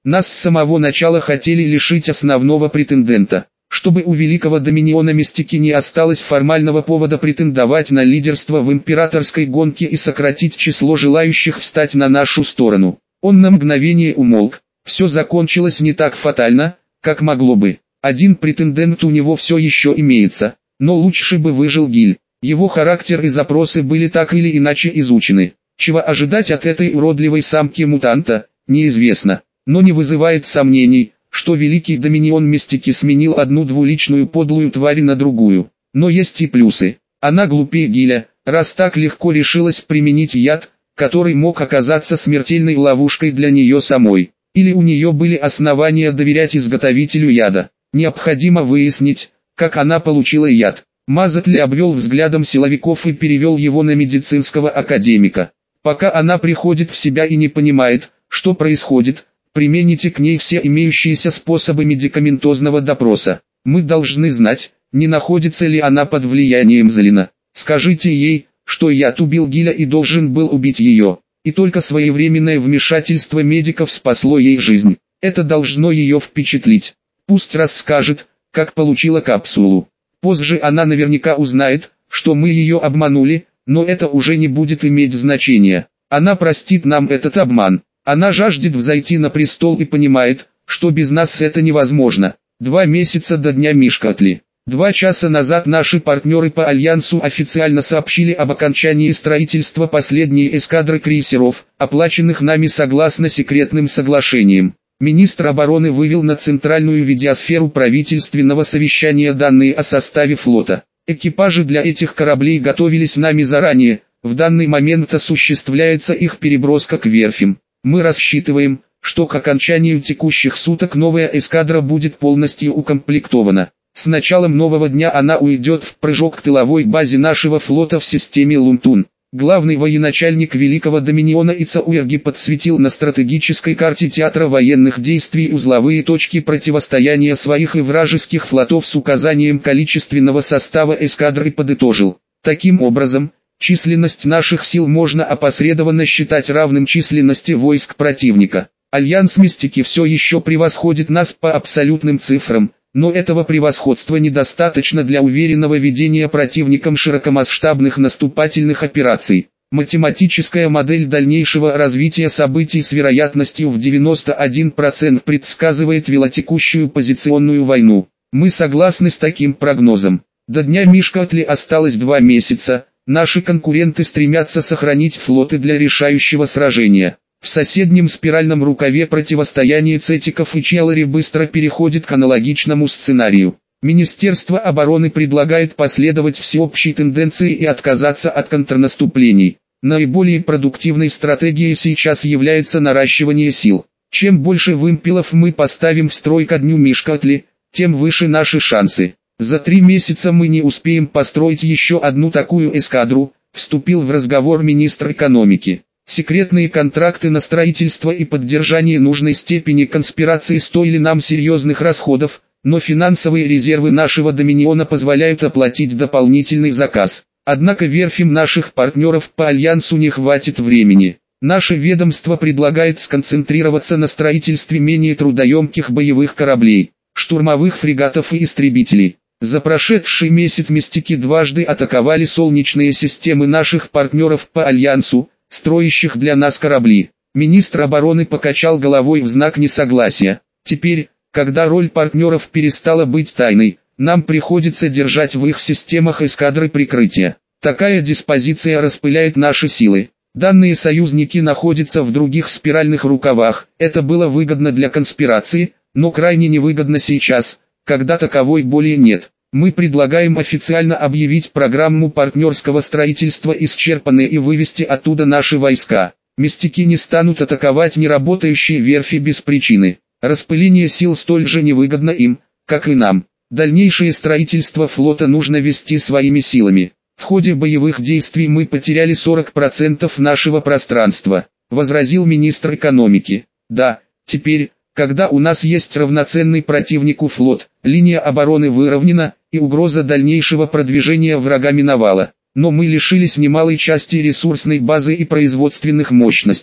Нас с самого начала хотели лишить основного претендента. Чтобы у великого доминиона Мистики не осталось формального повода претендовать на лидерство в императорской гонке и сократить число желающих встать на нашу сторону. Он на мгновение умолк. Все закончилось не так фатально, как могло бы. Один претендент у него все еще имеется, но лучше бы выжил Гиль. Его характер и запросы были так или иначе изучены. Чего ожидать от этой уродливой самки-мутанта, неизвестно, но не вызывает сомнений, что великий доминион Мистики сменил одну двуличную подлую тварь на другую. Но есть и плюсы. Она глупее Гиля, раз так легко решилась применить яд, который мог оказаться смертельной ловушкой для нее самой. Или у нее были основания доверять изготовителю яда. Необходимо выяснить, как она получила яд. Мазатли обвел взглядом силовиков и перевел его на медицинского академика. Пока она приходит в себя и не понимает, что происходит, примените к ней все имеющиеся способы медикаментозного допроса. Мы должны знать, не находится ли она под влиянием Залина. Скажите ей, что яд убил Гиля и должен был убить ее. И только своевременное вмешательство медиков спасло ей жизнь. Это должно ее впечатлить. Пусть расскажет, как получила капсулу. Позже она наверняка узнает, что мы ее обманули, но это уже не будет иметь значения. Она простит нам этот обман. Она жаждет взойти на престол и понимает, что без нас это невозможно. Два месяца до дня Мишкатли. Два часа назад наши партнеры по Альянсу официально сообщили об окончании строительства последней эскадры крейсеров, оплаченных нами согласно секретным соглашениям. Министр обороны вывел на центральную видеосферу правительственного совещания данные о составе флота. Экипажи для этих кораблей готовились нами заранее, в данный момент осуществляется их переброска к верфям. Мы рассчитываем, что к окончанию текущих суток новая эскадра будет полностью укомплектована. С началом нового дня она уйдет в прыжок к тыловой базе нашего флота в системе Лунтун. Главный военачальник Великого Доминиона Ицауэрги подсветил на стратегической карте театра военных действий узловые точки противостояния своих и вражеских флотов с указанием количественного состава эскадры и подытожил. Таким образом, численность наших сил можно опосредованно считать равным численности войск противника. Альянс Мистики все еще превосходит нас по абсолютным цифрам, но этого превосходства недостаточно для уверенного ведения противником широкомасштабных наступательных операций. Математическая модель дальнейшего развития событий с вероятностью в девяносто один процент предсказывает велотекущую позиционную войну. Мы согласны с таким прогнозом. До дня Мишкатли осталось два месяца. Наши конкуренты стремятся сохранить флоты для решающего сражения. В соседнем спиральном рукаве противостояние Цетиков и Челлари быстро переходит к аналогичному сценарию. Министерство обороны предлагает последовать всеобщей тенденции и отказаться от контрнаступлений. Наиболее продуктивной стратегией сейчас является наращивание сил. Чем больше вымпелов мы поставим в строй ко дню Мишкатли, тем выше наши шансы. За три месяца мы не успеем построить еще одну такую эскадру, вступил в разговор министр экономики. Секретные контракты на строительство и поддержание нужной степени конспирации стоили нам серьезных расходов, но финансовые резервы нашего доминиона позволяют оплатить дополнительный заказ. Однако верфям наших партнеров по Альянсу не хватит времени. Наше ведомство предлагает сконцентрироваться на строительстве менее трудоемких боевых кораблей, штурмовых фрегатов и истребителей. За прошедший месяц Мистики дважды атаковали солнечные системы наших партнеров по Альянсу, строящих для нас корабли. Министр обороны покачал головой в знак несогласия. Теперь, когда роль партнеров перестала быть тайной, нам приходится держать в их системах эскадры прикрытия. Такая диспозиция распыляет наши силы. Данные союзники находятся в других спиральных рукавах. Это было выгодно для конспирации, но крайне невыгодно сейчас, когда таковой более нет. Мы предлагаем официально объявить программу партнерского строительства исчерпанной и вывести оттуда наши войска. Мистики не станут атаковать неработающие верфи без причины. Распыление сил столь же невыгодно им, как и нам. Дальнейшее строительство флота нужно вести своими силами. В ходе боевых действий мы потеряли сорок процентов нашего пространства, возразил министр экономики. Да, теперь, когда у нас есть равноценный противнику флот, линия обороны выровнена, и угроза дальнейшего продвижения врага миновала. Но мы лишились немалой части ресурсной базы и производственных мощностей.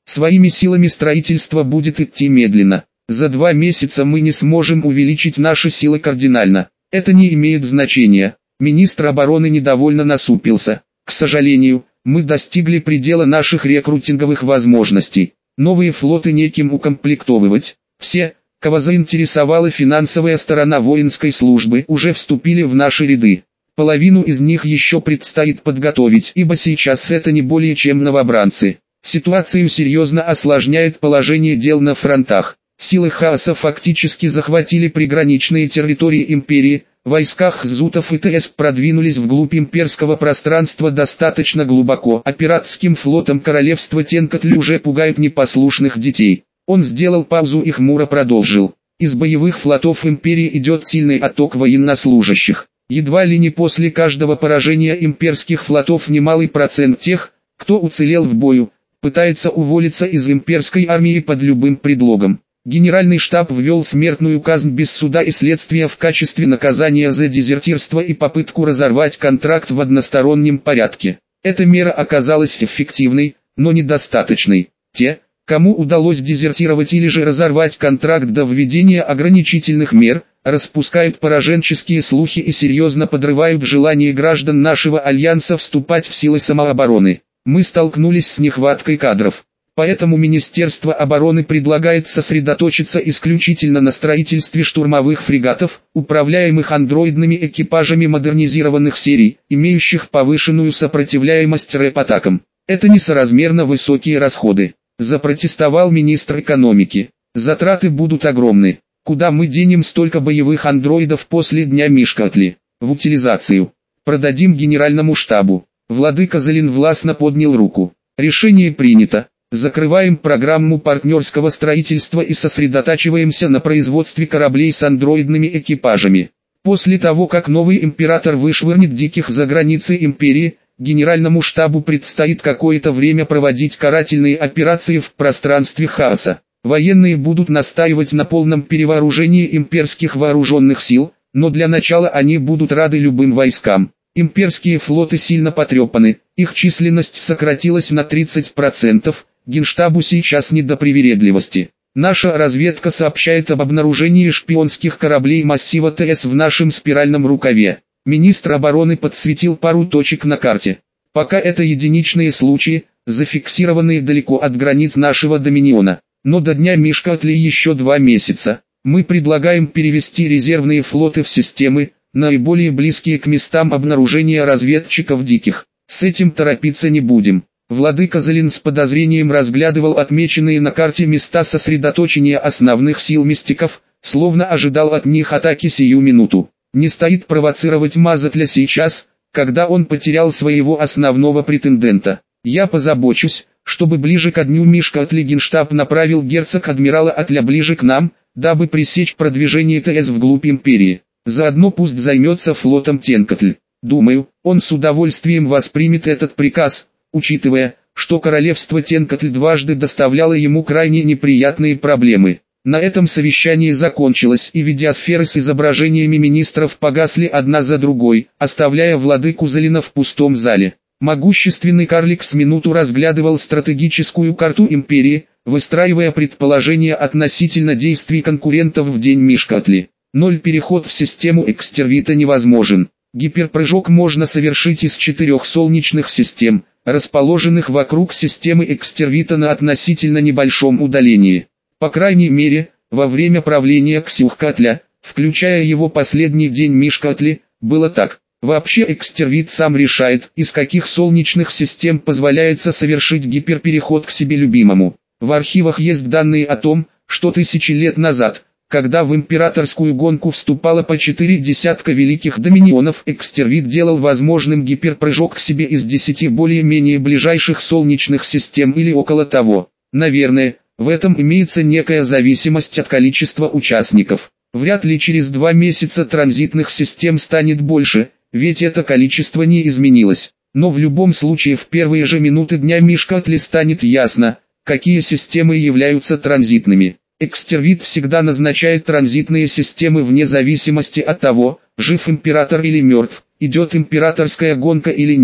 Своими силами строительство будет идти медленно. За два месяца мы не сможем увеличить наши силы кардинально. Это не имеет значения. Министр обороны недовольно насупился. К сожалению, мы достигли предела наших рекрутинговых возможностей. Новые флоты неким укомплектовывать. Все, кого заинтересовала финансовая сторона воинской службы, уже вступили в наши ряды. Половину из них еще предстоит подготовить, ибо сейчас это не более чем новобранцы. Ситуацию серьезно осложняет положение дел на фронтах. Силы хаоса фактически захватили приграничные территории империи. Войска хзутов и ТС продвинулись вглубь имперского пространства достаточно глубоко, а пиратским флотом королевства Тенкатли уже пугают непослушных детей. Он сделал паузу и хмуро продолжил. Из боевых флотов империи идет сильный отток военнослужащих. Едва ли не после каждого поражения имперских флотов немалый процент тех, кто уцелел в бою, пытается уволиться из имперской армии под любым предлогом. Генеральный штаб ввел смертную казнь без суда и следствия в качестве наказания за дезертирство и попытку разорвать контракт в одностороннем порядке. Эта мера оказалась эффективной, но недостаточной. Те, кому удалось дезертировать или же разорвать контракт до введения ограничительных мер, распускают пораженческие слухи и серьезно подрывают желание граждан нашего альянса вступать в силы самообороны. Мы столкнулись с нехваткой кадров. Поэтому Министерство обороны предлагает сосредоточиться исключительно на строительстве штурмовых фрегатов, управляемых андроидными экипажами модернизированных серий, имеющих повышенную сопротивляемость рэп-атакам. Это несоразмерно высокие расходы. Запротестовал министр экономики. Затраты будут огромны. Куда мы денем столько боевых андроидов после дня Мишкатли? В утилизацию. Продадим генеральному штабу. Владыка Залин властно поднял руку. Решение принято. Закрываем программу партнерского строительства и сосредотачиваемся на производстве кораблей с андроидными экипажами. После того, как новый император вышвырнет диких за границы империи, генеральному штабу предстоит какое-то время проводить карательные операции в пространстве хаоса. Военные будут настаивать на полном перевооружении имперских вооруженных сил, но для начала они будут рады любым войскам. Имперские флоты сильно потрепаны, их численность сократилась на тридцать процентов. Генштабу сейчас не до привередливости. Наша разведка сообщает об обнаружении шпионских кораблей массива ТС в нашем спиральном рукаве. Министр обороны подсветил пару точек на карте. Пока это единичные случаи, зафиксированные далеко от границ нашего доминиона. Но до дня Мишкатли еще два месяца. Мы предлагаем перевести резервные флоты в системы, наиболее близкие к местам обнаружения разведчиков диких. С этим торопиться не будем. Владыка Залин с подозрением разглядывал отмеченные на карте места сосредоточения основных сил мистиков, словно ожидал от них атаки сию минуту. Не стоит провоцировать Мазатля сейчас, когда он потерял своего основного претендента. Я позабочусь, чтобы ближе ко дню Мишкатли Генштаб направил герцог-адмирала Атля ближе к нам, дабы пресечь продвижение ТС вглубь империи. Заодно пусть займется флотом Тенкатль. Думаю, он с удовольствием воспримет этот приказ, учитывая, что королевство Тенкатль дважды доставляло ему крайне неприятные проблемы. На этом совещание закончилось, и видеосферы с изображениями министров погасли одна за другой, оставляя владыку Залина в пустом зале. Могущественный карлик с минуту разглядывал стратегическую карту империи, выстраивая предположения относительно действий конкурентов в день Мишкатли. Ноль переход в систему экстервита невозможен. Гиперпрыжок можно совершить из четырех солнечных систем, расположенных вокруг системы экстервита на относительно небольшом удалении. По крайней мере, во время правления Ксюхкатля, включая его последний день Мишкатли, было так. Вообще экстервит сам решает, из каких солнечных систем позволяется совершить гиперпереход к себе любимому. В архивах есть данные о том, что тысячи лет назад, когда в императорскую гонку вступало по четыре десятка великих доминионов, экстервит делал возможным гиперпрыжок к себе из десяти более-менее ближайших солнечных систем или около того. Наверное, в этом имеется некая зависимость от количества участников. Вряд ли через два месяца транзитных систем станет больше, ведь это количество не изменилось. Но в любом случае в первые же минуты дня Мишкатли станет ясно, какие системы являются транзитными. Экстервит всегда назначает транзитные системы вне зависимости от того, жив император или мертв, идет императорская гонка или нет.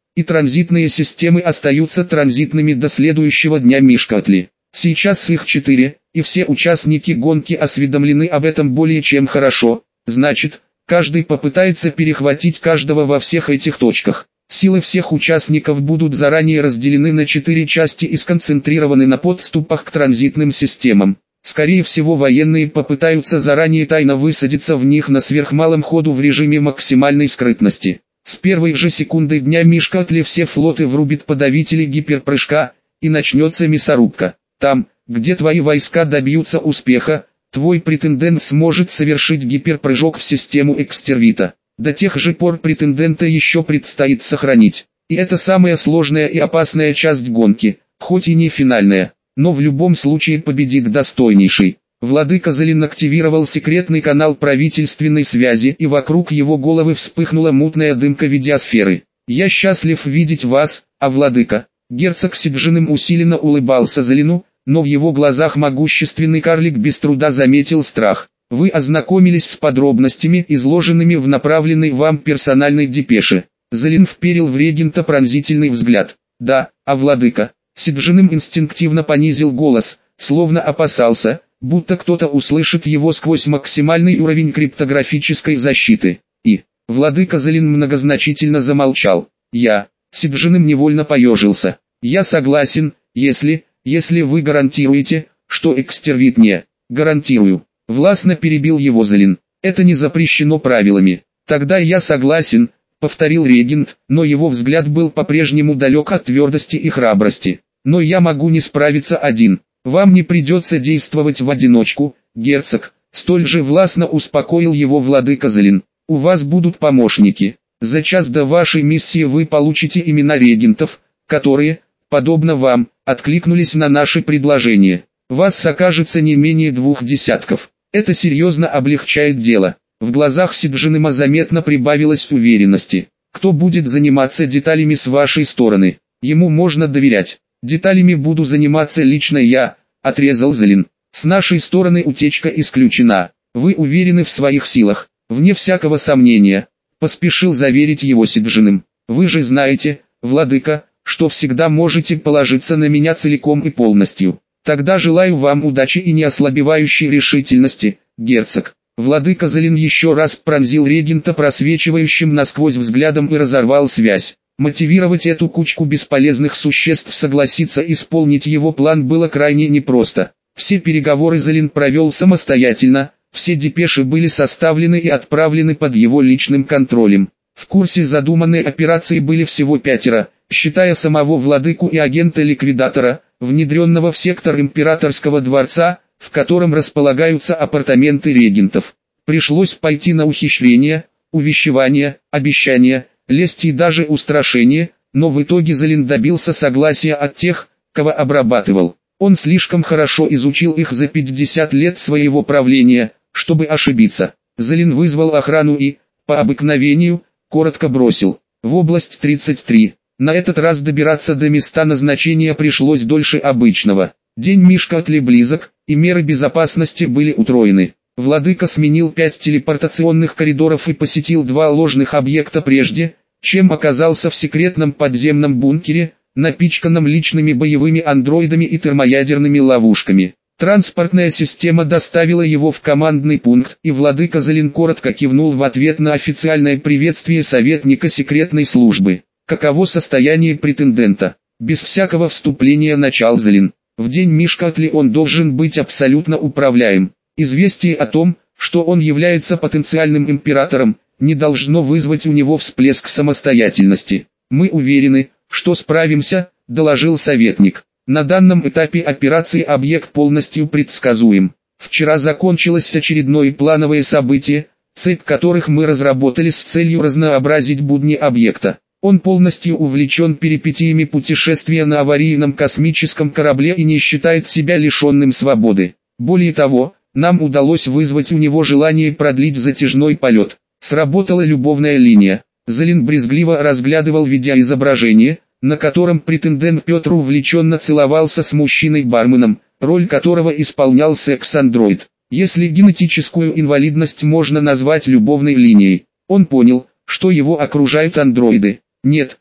и транзитные системы остаются транзитными до следующего дня Мишкатли. Сейчас их четыре, и все участники гонки осведомлены об этом более чем хорошо, значит, каждый попытается перехватить каждого во всех этих точках. Силы всех участников будут заранее разделены на четыре части и сконцентрированы на подступах к транзитным системам. Скорее всего, военные попытаются заранее тайно высадиться в них на сверхмалом ходу в режиме максимальной скрытности. С первой же секунды дня Мишкатли все флоты врубит подавители гиперпрыжка, и начнется мясорубка. Там, где твои войска добьются успеха, твой претендент сможет совершить гиперпрыжок в систему экстервита. До тех же пор претендента еще предстоит сохранить. И это самая сложная и опасная часть гонки, хоть и не финальная, но в любом случае победит достойнейший. Владыка Залин активировал секретный канал правительственной связи, и вокруг его головы вспыхнула мутная дымка видеосферы. «Я счастлив видеть вас, а владыка». Герцог Сиджиным усиленно улыбался Залину, но в его глазах могущественный карлик без труда заметил страх. «Вы ознакомились с подробностями, изложенными в направленной вам персональной депеше». Залин вперил в регента пронзительный взгляд. «Да, а владыка?» Сиджиным инстинктивно понизил голос, словно опасался, будто кто-то услышит его сквозь максимальный уровень криптографической защиты. И владыка Залин многозначительно замолчал. «Я...» Сиджиным невольно поежился. «Я согласен, если... если вы гарантируете, что экстервит не...» «Гарантирую». Властно перебил его Залин. «Это не запрещено правилами». «Тогда я согласен», повторил регент, но его взгляд был по-прежнему далек от твердости и храбрости. «Но я могу не справиться один. Вам не придется действовать в одиночку, герцог», столь же властно успокоил его владыка Залин. «У вас будут помощники. За час до вашей миссии вы получите имена регентов, которые, подобно вам, откликнулись на наши предложения. Вас окажется не менее двух десятков. Это серьезно облегчает дело». В глазах Сиджиныма заметно прибавилось уверенности. «Кто будет заниматься деталями с вашей стороны? Ему можно доверять». «Деталями буду заниматься лично я», — отрезал Залин. «С нашей стороны утечка исключена. Вы уверены в своих силах?» «Вне всякого сомнения», — поспешил заверить его Сиджиным. «Вы же знаете, владыка, что всегда можете положиться на меня целиком и полностью. Тогда желаю вам удачи и неослабевающей решительности, герцог». Владыка Залин еще раз пронзил регента просвечивающим насквозь взглядом и разорвал связь. Мотивировать эту кучку бесполезных существ согласиться исполнить его план было крайне непросто. Все переговоры Залин провел самостоятельно, все депеши были составлены и отправлены под его личным контролем. В курсе задуманной операции были всего пятеро, считая самого владыку и агента-ликвидатора, внедренного в сектор императорского дворца, в котором располагаются апартаменты регентов. Пришлось пойти на ухищрения, увещевания, обещания, лесть и даже устрашение, но в итоге Залин добился согласия от тех, кого обрабатывал. Он слишком хорошо изучил их за пятьдесят лет своего правления, чтобы ошибиться. Залин вызвал охрану и, по обыкновению, коротко бросил: «В область тридцать три». На этот раз добираться до места назначения пришлось дольше обычного. День Мишкатли близок, и меры безопасности были утроены. Владыка сменил пять телепортационных коридоров и посетил два ложных объекта прежде, чем оказался в секретном подземном бункере, напичканном личными боевыми андроидами и термоядерными ловушками. Транспортная система доставила его в командный пункт, и владыка Залин коротко кивнул в ответ на официальное приветствие советника секретной службы. «Каково состояние претендента?» Без всякого вступления начал Залин. В день Мишкатли он должен быть абсолютно управляем. Известие о том, что он является потенциальным императором, не должно вызвать у него всплеск самостоятельности. «Мы уверены, что справимся», — доложил советник. «На данном этапе операции объект полностью предсказуем. Вчера закончилось очередное плановое событие, цепь которых мы разработали с целью разнообразить будни объекта. Он полностью увлечен перипетиями путешествия на аварийном космическом корабле и не считает себя лишенным свободы. Более того, нам удалось вызвать у него желание продлить затяжной полет. Сработала любовная линия». Залин брезгливо разглядывал видеоизображение, на котором претендент Петр увлеченно целовался с мужчиной-барменом, роль которого исполнял секс-андроид. Если генетическую инвалидность можно назвать любовной линией, он понял, что его окружают андроиды. Нет,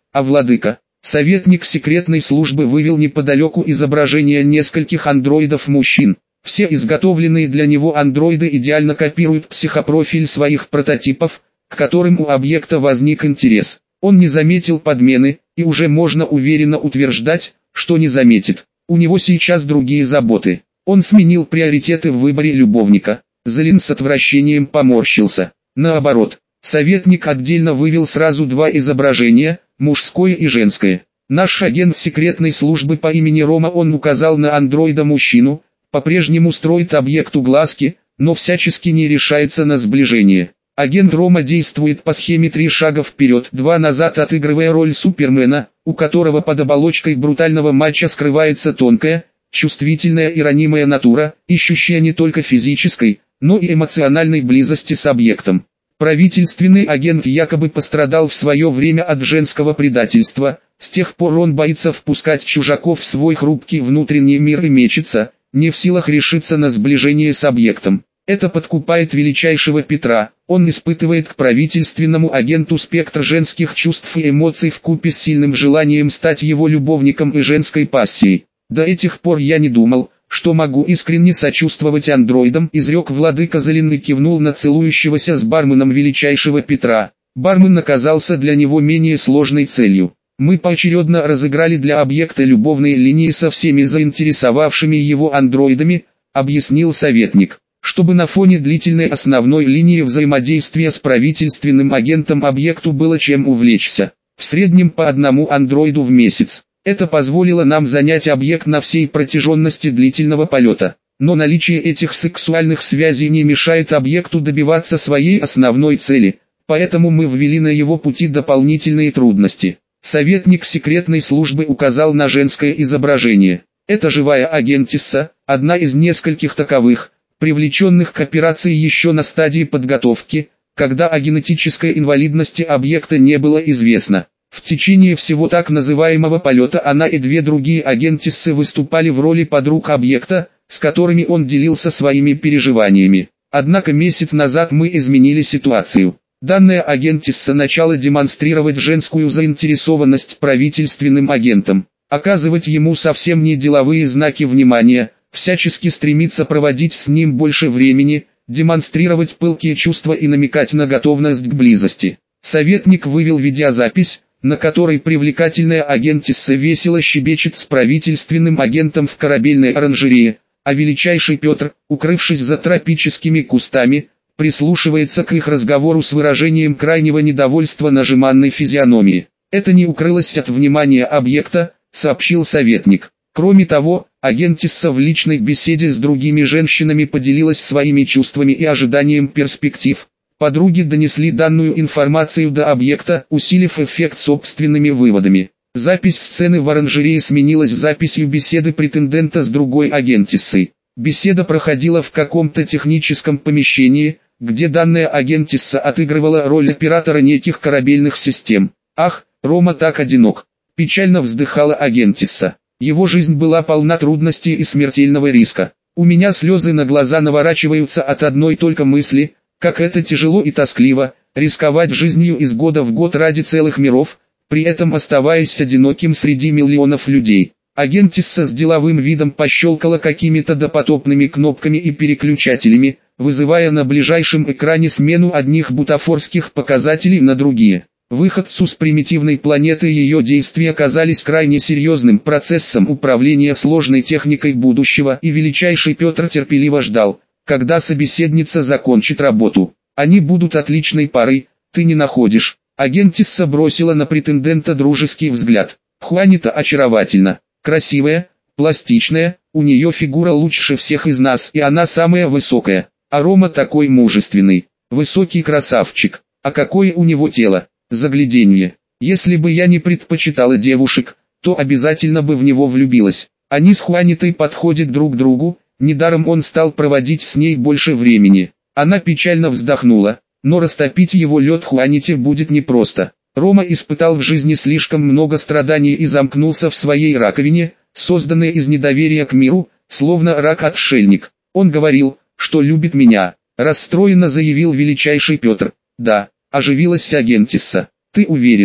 А владыка, советник секретной службы вывел неподалеку изображение нескольких андроидов-мужчин. Все изготовленные для него андроиды идеально копируют психопрофиль своих прототипов, к которым у объекта возник интерес. Он не заметил подмены, и уже можно уверенно утверждать, что не заметит. У него сейчас другие заботы. Он сменил приоритеты в выборе любовника. Зелин с отвращением поморщился. Наоборот, советник отдельно вывел сразу два изображения, мужское и женское. Наш агент секретной службы по имени Рома, он указал на андроида-мужчину, по-прежнему строит объекту глазки, но всячески не решается на сближение. Агент Рома действует по схеме три шага вперед, два назад, отыгрывая роль Супермена, у которого под оболочкой брутального матча скрывается тонкая, чувствительная и ранимая натура, ищущая не только физической, но и эмоциональной близости с объектом. Правительственный агент якобы пострадал в свое время от женского предательства, с тех пор он боится впускать чужаков в свой хрупкий внутренний мир и мечется, не в силах решиться на сближение с объектом. Это подкупает величайшего Петра, он испытывает к правительственному агенту спектр женских чувств и эмоций вкупе с сильным желанием стать его любовником и женской пассией. До этих пор я не думал, что могу искренне сочувствовать андроидам, изрек владыка Зелин и кивнул на целующегося с барменом величайшего Петра. Бармен оказался для него менее сложной целью. Мы поочередно разыграли для объекта любовные линии со всеми заинтересовавшими его андроидами, объяснил советник, чтобы на фоне длительной основной линии взаимодействия с правительственным агентом объекту было чем увлечься. В среднем по одному андроиду в месяц. Это позволило нам занять объект на всей протяженности длительного полета. Но наличие этих сексуальных связей не мешает объекту добиваться своей основной цели, поэтому мы ввели на его пути дополнительные трудности. Советник секретной службы указал на женское изображение. Это живая агентесса, одна из нескольких таковых, привлеченных к операции еще на стадии подготовки, когда о генетической инвалидности объекта не было известно. В течение всего так называемого полета она и две другие агентессы выступали в роли подруг объекта, с которыми он делился своими переживаниями. Однако месяц назад мы изменили ситуацию. Данная агентесса начала демонстрировать женскую заинтересованность правительственным агентом, оказывать ему совсем не деловые знаки внимания, всячески стремиться проводить с ним больше времени, демонстрировать пылкие чувства и намекать на готовность к близости. Советник вывел видеозапись, на которой привлекательная агентесса весело щебечет с правительственным агентом в корабельной оранжерее, а величайший Петр, укрывшись за тропическими кустами, прислушивается к их разговору с выражением крайнего недовольства на жеманной физиономии. Это не укрылось от внимания объекта, сообщил советник. Кроме того, агентесса в личной беседе с другими женщинами поделилась своими чувствами и ожиданием перспектив. Подруги донесли данную информацию до объекта, усилив эффект собственными выводами. Запись сцены в оранжерее сменилась записью беседы претендента с другой агентессой. Беседа проходила в каком-то техническом помещении, где данная агентесса отыгрывала роль оператора неких корабельных систем. «Ах, Рома так одинок!» – печально вздыхала агентесса. Его жизнь была полна трудностей и смертельного риска. У меня слезы на глаза наворачиваются от одной только мысли, как это тяжело и тоскливо, рисковать жизнью из года в год ради целых миров, при этом оставаясь одиноким среди миллионов людей. Агентесса с деловым видом пощелкала какими-то допотопными кнопками и переключателями, вызывая на ближайшем экране смену одних бутафорских показателей на другие. Выходцу с примитивной планеты ее действия казались крайне серьезным процессом управления сложной техникой будущего, и величайший Петр терпеливо ждал, когда собеседница закончит работу. Они будут отличной парой, ты не находишь? Агентесса бросила на претендента дружеский взгляд. Хуанита очаровательна, красивая, пластичная, у нее фигура лучше всех из нас, и она самая высокая. А Рома такой мужественный, высокий красавчик. А какое у него тело, загляденье. Если бы я не предпочитала девушек, то обязательно бы в него влюбилась. Они с Хуанитой подходят друг к другу, недаром он стал проводить с ней больше времени. Она печально вздохнула, но растопить его лед Хуаните будет непросто. Рома испытал в жизни слишком много страданий и замкнулся в своей раковине, созданной из недоверия к миру, словно рак-отшельник. Он говорил, что любит меня, расстроенно заявил величайший Петр. Да, оживилась агентесса. Ты уверен?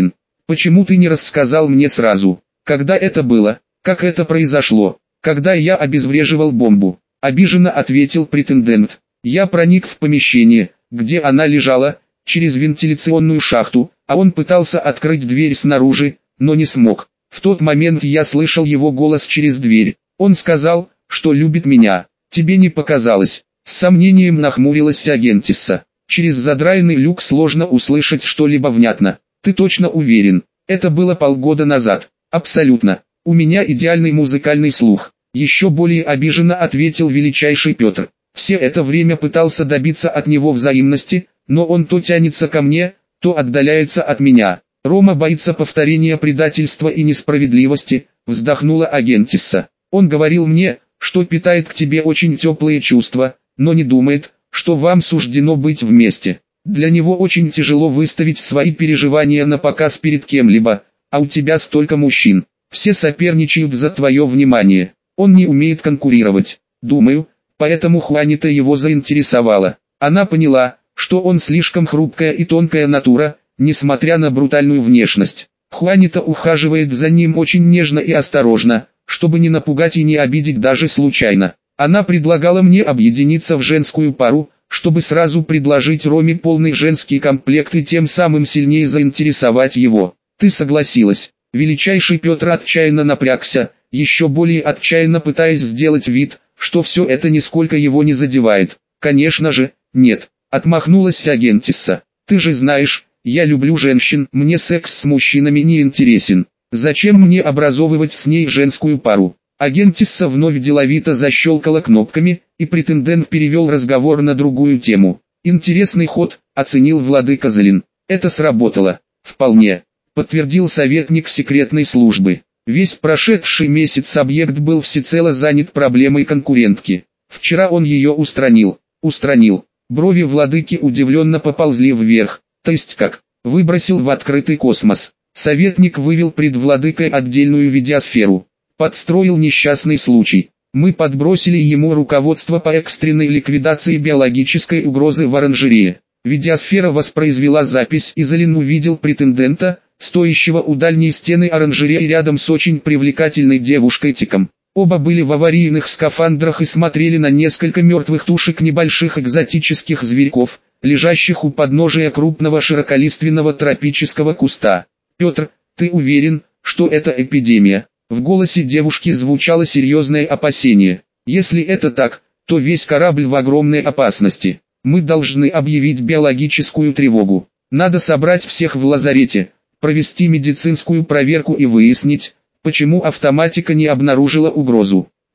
Почему ты не рассказал мне сразу? Когда это было? Как это произошло? Когда я обезвреживал бомбу? Обиженно ответил претендент. Я проник в помещение, где она лежала, через вентиляционную шахту, а он пытался открыть дверь снаружи, но не смог. В тот момент я слышал его голос через дверь. Он сказал, что любит меня. Тебе не показалось? С сомнением нахмурилась агентесса. Через задраенный люк сложно услышать что-либо внятно. Ты точно уверен? Это было полгода назад. Абсолютно. У меня идеальный музыкальный слух. Еще более обиженно ответил величайший Петр. Все это время пытался добиться от него взаимности, но он то тянется ко мне, то отдаляется от меня. Рома боится повторения предательства и несправедливости, вздохнула агентесса. Он говорил мне, что питает к тебе очень теплые чувства, но не думает, что вам суждено быть вместе. Для него очень тяжело выставить свои переживания на показ перед кем-либо, а у тебя столько мужчин. Все соперничают за твое внимание. Он не умеет конкурировать. Думаю, поэтому Хуанита его заинтересовала. Она поняла, что он слишком хрупкая и тонкая натура, несмотря на брутальную внешность. Хуанита ухаживает за ним очень нежно и осторожно, чтобы не напугать и не обидеть даже случайно. Она предлагала мне объединиться в женскую пару, чтобы сразу предложить Роме полный женский комплект и тем самым сильнее заинтересовать его. Ты согласилась. Величайший Петр отчаянно напрягся, еще более отчаянно пытаясь сделать вид, что все это нисколько его не задевает. Конечно же, нет, отмахнулась агентесса. Ты же знаешь, я люблю женщин, мне секс с мужчинами не интересен. Зачем мне образовывать с ней женскую пару? Агентесса вновь деловито защелкала кнопками, и претендент перевел разговор на другую тему. Интересный ход, оценил владыка Залин. Это сработало. Вполне, подтвердил советник секретной службы. Весь прошедший месяц объект был всецело занят проблемой конкурентки. Вчера он ее устранил. Устранил. Брови владыки удивленно поползли вверх. То есть как? Выбросил в открытый космос. Советник вывел пред владыкой отдельную видеосферу. Подстроил несчастный случай. Мы подбросили ему руководство по экстренной ликвидации биологической угрозы в оранжерее. Видеосфера воспроизвела запись, и Залин увидел претендента, стоящего у дальней стены оранжереи рядом с очень привлекательной девушкой-тиком. Оба были в аварийных скафандрах и смотрели на несколько мертвых тушек небольших экзотических зверьков, лежащих у подножия крупного широколиственного тропического куста. «Петр, ты уверен, что это эпидемия?» В голосе девушки звучало серьезное опасение. «Если это так, то весь корабль в огромной опасности. Мы должны объявить биологическую тревогу. Надо собрать всех в лазарете, провести медицинскую проверку и выяснить, почему автоматика не обнаружила угрозу.